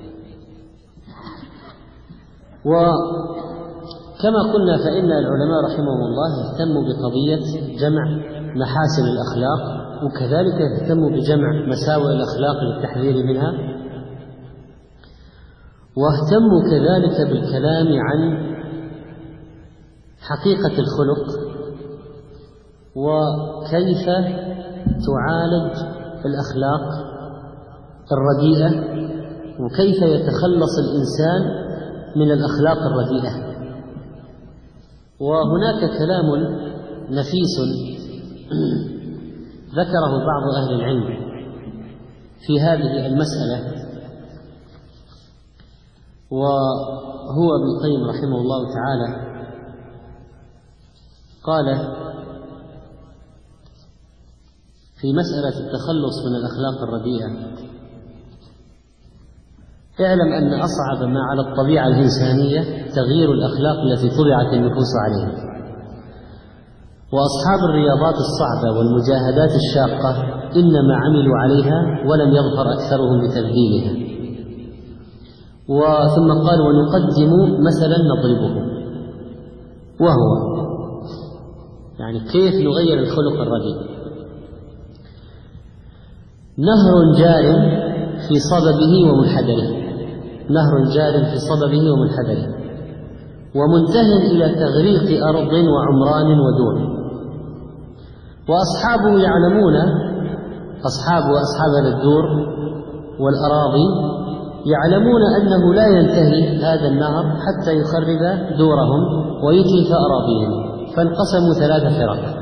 وكما قلنا فإن العلماء رحمهم الله اهتموا بقضية جمع محاسن الأخلاق، وكذلك اهتموا بجمع مساوئ الأخلاق للتحذير منها، واهتموا كذلك بالكلام عن حقيقة الخلق وكيف تعالج الأخلاق الرديئة، وكيف يتخلص الإنسان من الأخلاق الرديئة. وهناك كلام نفيس ذكره بعض أهل العلم في هذه المسألة، وهو ابن القيم رحمه الله تعالى قال في مسألة التخلص من الأخلاق الرديئة: اعلم أن أصعب ما على الطبيعة الإنسانية تغيير الأخلاق التي طبعت النفوس عليها، وأصحاب الرياضات الصعبة والمجاهدات الشاقة إنما عملوا عليها ولم يظفر أكثرهم بتبديلها. ثم قال: ونقدم مثلا نضربه، وهو يعني كيف نغير الخلق الرديء. نهر جار في صببه ومنحدره، نهر جار في صببه ومنحدره، ومنتهٍ إلى تغريق أرض وعمران ودور، وأصحابه يعلمون، أصحاب الدور والأراضي يعلمون أنه لا ينتهي هذا النهر حتى يخرب دورهم ويتلف أراضيهم، فانقسموا 3 فرق: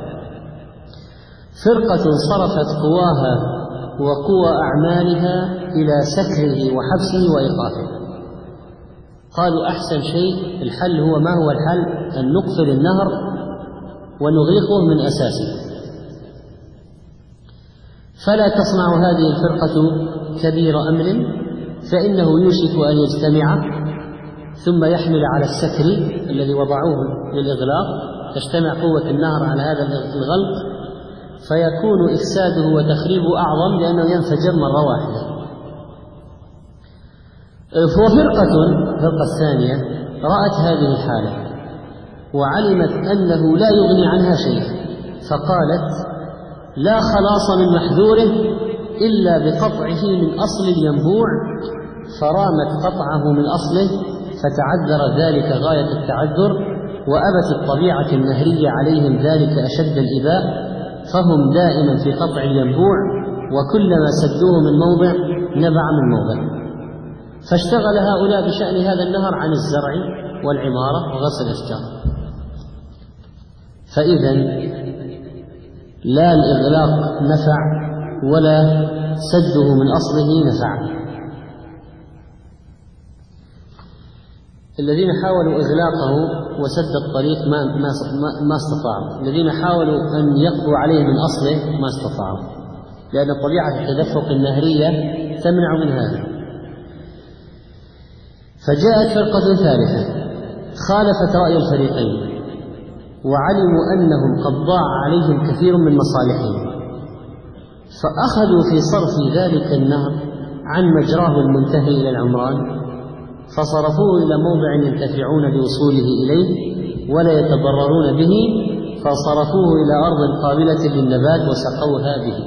فرقة صرفت قواها وقوى أعمالها إلى سكره وحبسه وإيقافه. قالوا: أحسن شيء الحل هو ما هو الحل؟ أن نقفل النهر ونغلقه من أساسه. فلا تصنع هذه الفرقة كبير أمر، فإنه يوشك أن يجتمع ثم يحمل على السكر الذي وضعوه للإغلاق، تجتمع قوة النهر على هذا الغلق، فيكون إفساده وتخريبه أعظم لأنه ينفجر مرة واحدة. الفرقة الثانية رأت هذه الحالة وعلمت أنه لا يغني عنها شيء، فقالت: لا خلاص من محذوره إلا بقطعه من أصل الينبوع، فرامت قطعه من أصله، فتعذر ذلك غاية التعذر، وأبت الطبيعة النهرية عليهم ذلك أشد الإباء، فهم دائما في قطع الينبوع، وكلما سدوه من موضع نبع من موضع. فاشتغل هؤلاء بشأن هذا النهر عن الزرع والعمارة وغسل الأشجار. فإذا لا الإغلاق نفع ولا سده من أصله نفع. الذين حاولوا إغلاقه وسد الطريق ما استطاعوا، الذين حاولوا أن يقضوا عليه من أصله ما استطاعوا، لأن طبيعة التدفق النهرية تمنع من هذا. فجاءت فرقة ثالثة خالفت رأي الفريقين، وعلموا أنهم قد ضاع عليهم كثير من مصالحهم، فأخذوا في صرف ذلك النهر عن مجراه المنتهي إلى العمران، فصرفوه إلى موضع ينتفعون بوصوله إليه ولا يتضررون به، فصرفوه إلى أرض قابلة للنبات وسقوها به.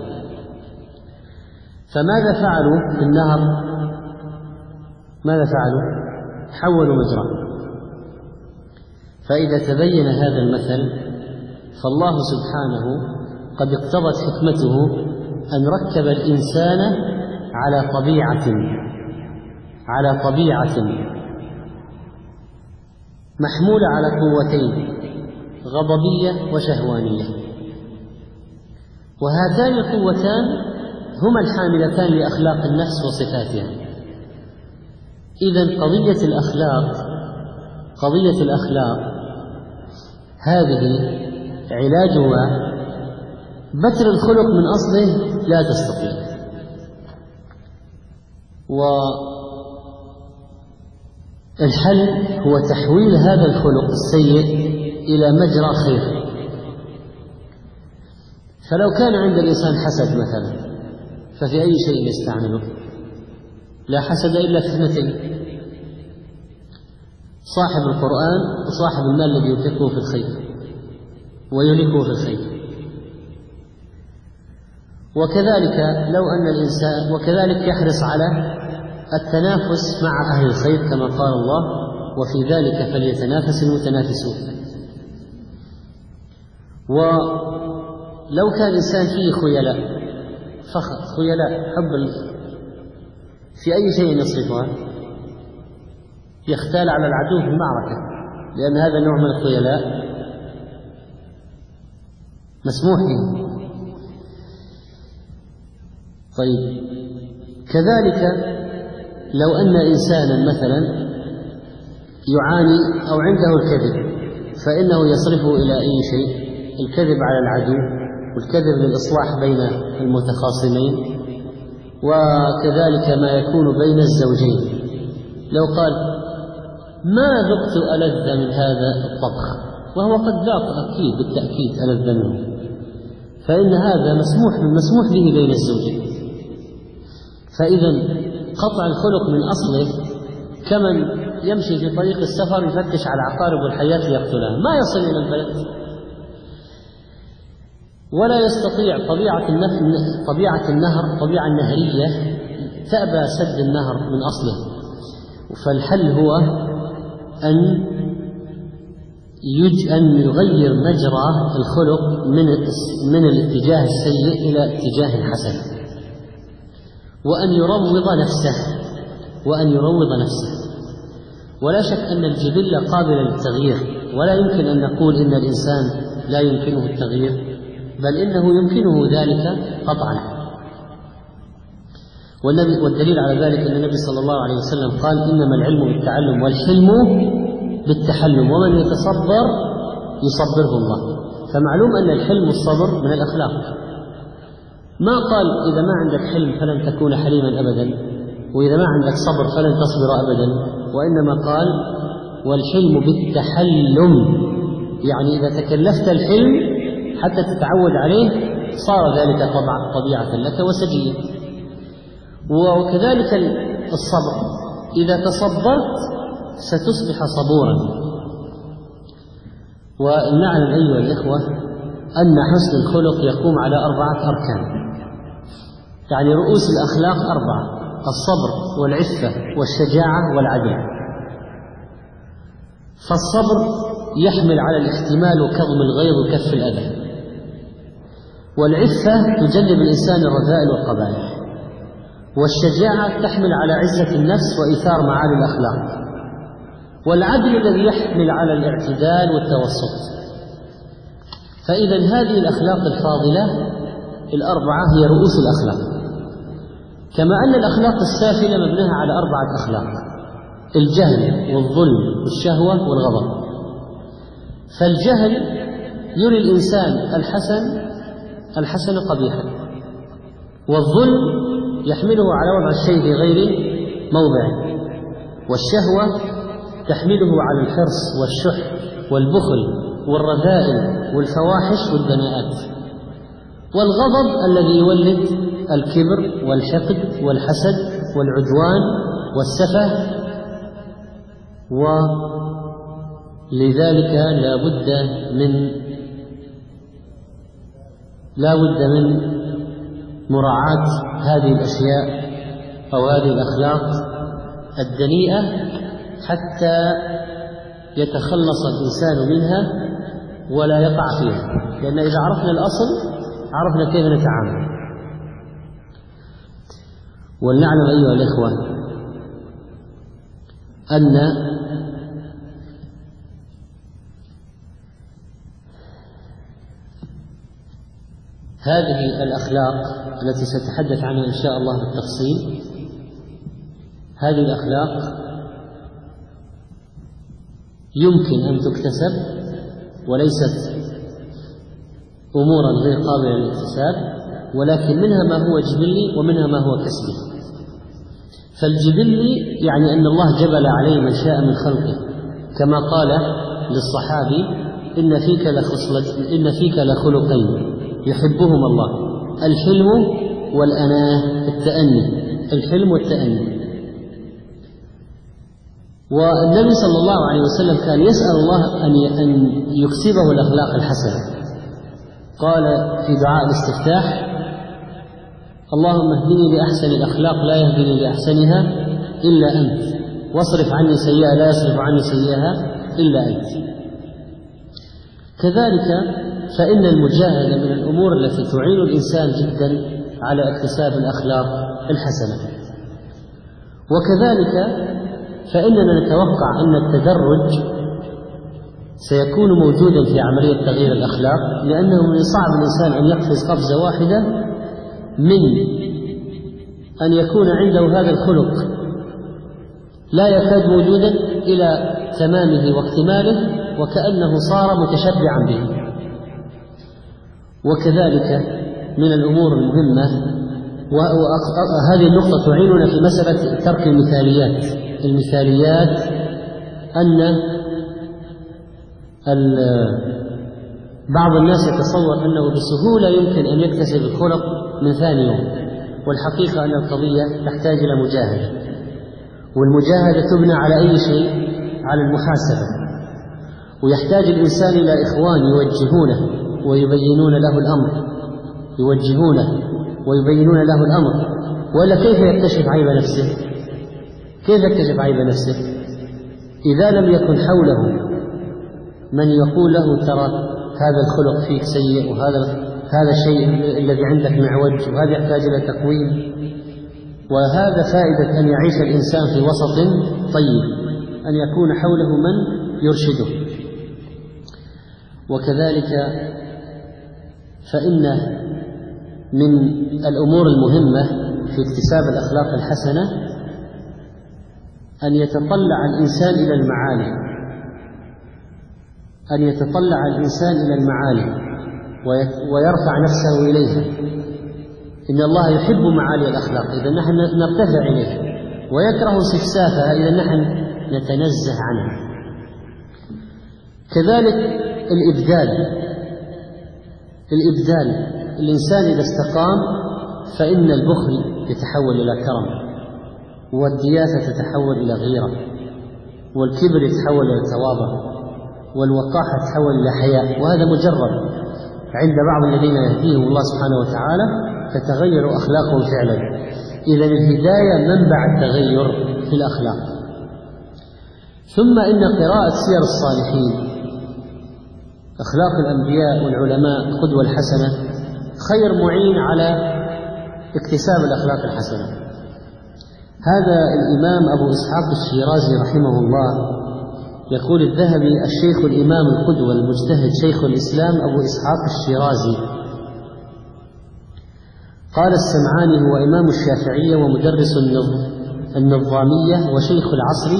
فماذا فعلوا بالنهر؟ ماذا فعلوا؟ حولوا مجراه. فإذا تبين هذا المثل فالله سبحانه قد اقتضت حكمته أن ركب الإنسان على طبيعة محمولة على قوتين غضبية وشهوانية، وهاتان القوتان هما الحاملتان لأخلاق النفس وصفاتها. إذن قضية الأخلاق هذه علاجها بتر الخلق من أصله لا تستطيع، والحل هو تحويل هذا الخلق السيء إلى مجرى خير. فلو كان عند الإنسان حسد مثلا ففي أي شيء يستعمله؟ لا حسد إلا في اثنتين: صاحب القرآن وصاحب المال الذي ينفقه في الخير ويهلكه في الخير. وكذلك لو أن الإنسان وكذلك يحرص على التنافس مع أهل الخير كما قال الله: وفي ذلك فليتنافس المتنافسون. ولو كان الإنسان فيه خيلاء حب في أي شيء يصرفها يختال على العدو في المعركة، لأن هذا نوع من الخيلاء مسموح به. طيب، كذلك لو أن إنسانا مثلا يعاني أو عنده الكذب فإنه يصرفه إلى أي شيء: الكذب على العدو، والكذب للإصلاح بين المتخاصمين، وكذلك ما يكون بين الزوجين. لو قال: ما ذقت ألذ من هذا الطبخ، وهو قد ذاق أكيد بالتأكيد ألذ منه، فإن هذا مسموح به بين الزوجين. فإذا قطع الخلق من أصله كمن يمشي في طريق السفر يفتش على عقارب الحياة ليقتلها، ما يصل إلى البلد، ولا يستطيع. طبيعة النهر طبيعة نهرية تأبى سد النهر من أصله. فالحل هو أن يغير مجرى الخلق من الاتجاه السيء إلى اتجاه حسن، وأن يروض نفسه. ولا شك أن الجبلة قابلة للتغيير، ولا يمكن أن نقول إن الإنسان لا يمكنه التغيير، بل إنه يمكنه ذلك قطعا. والدليل على ذلك أن النبي صلى الله عليه وسلم قال: إنما العلم بالتعلم والحلم بالتحلم، ومن يتصبر يصبره الله. فمعلوم أن الحلم والصبر من الأخلاق. ما قال: إذا ما عندك حلم فلن تكون حليما أبدا، وإذا ما عندك صبر فلن تصبر أبدا، وإنما قال: والحلم بالتحلم، يعني إذا تكلفت الحلم حتى تتعود عليه صار ذلك طبيعة لك وسجية. وكذلك الصبر، إذا تصبرت ستصبح صبورا. ونعلم أيها الإخوة أن حسن الخلق يقوم على 4 أركان، يعني رؤوس الأخلاق 4: الصبر والعفة والشجاعة والعدل. فالصبر يحمل على الاحتمال وكظم الغيظ وكف الأذى، والعفة تجنب الإنسان الرذائل والقبائح، والشجاعة تحمل على عزة النفس وإيثار معالي الأخلاق، والعدل الذي يحمل على الاعتدال والتوسط. فإذا هذه الأخلاق الفاضلة 4 هي رؤوس الأخلاق، كما أن الأخلاق السافلة مبناها على 4 أخلاق: الجهل والظلم والشهوة والغضب. فالجهل يري الإنسان الحسن قبيحا، والظلم يحمله على وضع الشيء في غير موضعه، والشهوة تحمله على الحرص والشح والبخل والرذائل والفواحش والدناءات، والغضب الذي يولد الكبر والحقد والحسد والعدوان والسفه. ولذلك لا بد من مراعاة هذه الأشياء أو هذه الأخلاق الدنيئة حتى يتخلص الإنسان منها ولا يقع فيها، لأن إذا عرفنا الأصل عرفنا كيف نتعامل. ولنعلم أيها الإخوة أن هذه الأخلاق التي سأتحدث عنها إن شاء الله بالتفصيل، هذه الأخلاق يمكن أن تكتسب وليست أمورا غير قابلة للاكتساب، ولكن منها ما هو جبلي ومنها ما هو كسبي. فالجبلي يعني أن الله جبل عليه من شاء من خلقه، كما قال للصحابي إن فيك لخلقين يحبهما الله: الحلم والأناه، الحلم والتأني. والنبي صلى الله عليه وسلم كان يسأل الله أن يكسبه الأخلاق الحسنة. قال في دعاء الاستفتاح: اللهم اهدني لأحسن الأخلاق لا يهدني لأحسنها إلا أنت، واصرف عني سيئة لا يصرف عني سيئها إلا أنت. كذلك فإن المجاهدة من الأمور التي تعين الإنسان جدا على اكتساب الأخلاق الحسنة. وكذلك فإننا نتوقع أن التدرج سيكون موجودا في عملية تغيير الأخلاق، لأنه من صعب الإنسان أن يقفز قفزة واحدة من أن يكون عنده هذا الخلق لا يكاد موجودا إلى تمامه واكتماله وكأنه صار متشبعا به. وكذلك من الأمور المهمة، وهذه النقطة تعيننا في مسألة ترك المثاليات أن بعض الناس يتصور أنه بسهولة يمكن أن يكتسب الخلق من ثاني يوم، والحقيقة أن القضية تحتاج إلى مجاهدة، والمجاهدة تبنى على أي شيء؟ على المحاسبة. ويحتاج الإنسان إلى إخوان يوجهونه ويبينون له الأمر، ولا كيف يكتشف عيب نفسه؟ إذا لم يكن حوله من يقول له ترى هذا الخلق فيك سيء، وهذا الشيء الذي عندك معوج، وهذا يحتاج إلى تقويم. وهذا فائدة أن يعيش الإنسان في وسط طيب، أن يكون حوله من يرشده. وكذلك فإن من الأمور المهمة في اكتساب الأخلاق الحسنة أن يتطلع الإنسان إلى المعالي ويرفع نفسه إليها. إن الله يحب معالي الأخلاق إذا نحن نرتفع إليها، ويكره استفسافها إذا نحن نتنزه عنها. كذلك الإبدال، الإنسان إذا استقام فإن البخل يتحول إلى كرم، والدياثة تتحول إلى غيرة، والكبر يتحول إلى تواضع، والوقاحة تتحول إلى حياء. وهذا مجرد عند بعض الذين يهديهم الله سبحانه وتعالى تتغير أخلاقهم فعلا. إذا الهداية منبع التغير في الأخلاق. ثم إن قراءة سير الصالحين، أخلاق الأنبياء والعلماء، القدوة الحسنة، خير معين على اكتساب الأخلاق الحسنة. هذا الإمام أبو إسحاق الشيرازي رحمه الله يقول الذهبي: الشيخ الإمام القدوة المجتهد شيخ الإسلام أبو إسحاق الشيرازي. قال السمعاني: هو إمام الشافعية ومدرس النظامية وشيخ العصر،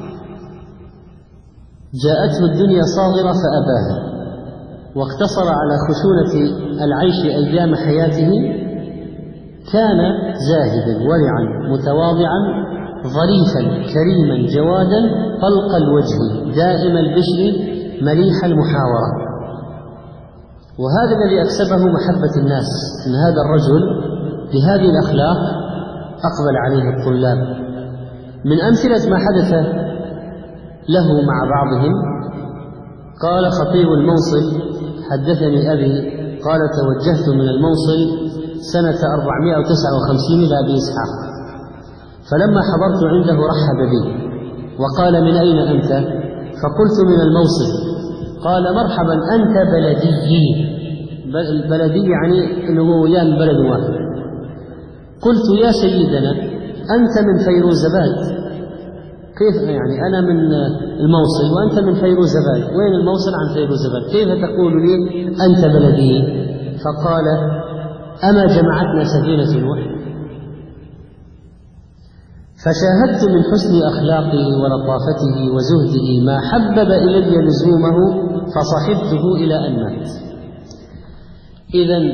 جاءته الدنيا صاغرة فأباها، واقتصر على خشونة العيش أيام حياته. كان زاهدا ورعا متواضعا ظريفا كريما جوادا طلق الوجه دائم البشر مليح المحاورة. وهذا الذي أكسبه محبة الناس، أن هذا الرجل بهذه الأخلاق أقبل عليه الطلاب. من أمثلة ما حدث له مع بعضهم: قال خطيب الموصل: حدثني أبي قال توجهت من الموصل سنة 459 إلى أبي إسحاق، فلما حضرت عنده رحب بي وقال: من أين أنت؟ فقلت: من الموصل. قال مرحبا أنت بلدي. البلدي يعني أنه هو من بلد واحد. قلت يا سيدنا أنت من فيروزباد، كيف يعني أنا من الموصل وأنت من فيروزباد، وين الموصل عن فيروزباد، كيف تقول لي أنت بلدي؟ فقال أما جمعتنا سفينة واحدة. فشاهدت من حسن أخلاقه ولطافته وزهده ما حبب إلي لزومه فصحبته إلى أن مات. إذن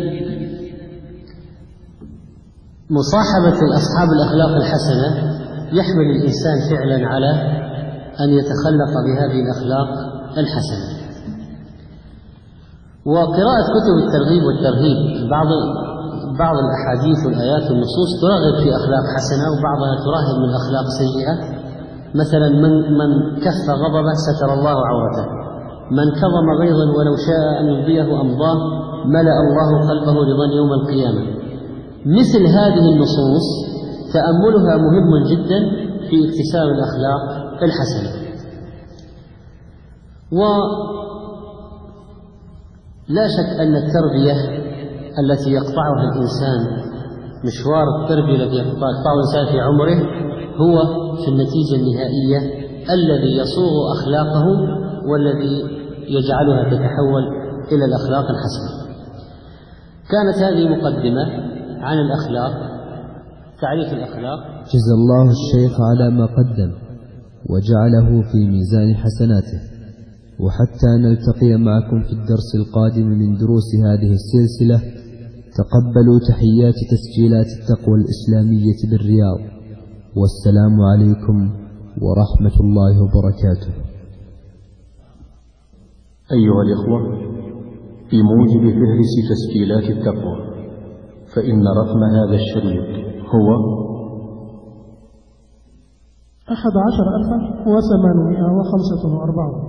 مصاحبة أصحاب الأخلاق الحسنة يحمل الإنسان فعلا على أن يتخلق بهذه الأخلاق الحسنة. وقراءة كتب الترغيب والترهيب، بعض الأحاديث والآيات والنصوص ترغب في أخلاق حسنة وبعضها ترهب من أخلاق سيئة. مثلا من كف غضبه ستر الله عورته، من كظم غيظا ولو شاء أن يمضيه أمضاه ملأ الله قلبه رضا يوم القيامة. مثل هذه النصوص تأملها مهم جدا في اكتساب الأخلاق الحسنة. ولا شك أن التربية التي يقطعها الإنسان، مشوار التربية الذي يقطعه الإنسان في عمره، هو في النتيجة النهائية الذي يصوغ أخلاقه والذي يجعلها تتحول إلى الأخلاق الحسنة. كانت هذه مقدمة عن الأخلاق، تعريف الأخلاق. جزا الله الشيخ على ما قدم وجعله في ميزان حسناته. وحتى نلتقي معكم في الدرس القادم من دروس هذه السلسلة، تقبلوا تحيات تسجيلات التقوى الإسلامية بالرياض، والسلام عليكم ورحمة الله وبركاته. أيها الإخوة، في موجب فهرس تسجيلات التقوى فإن رقم هذا الشريط هو 11,845.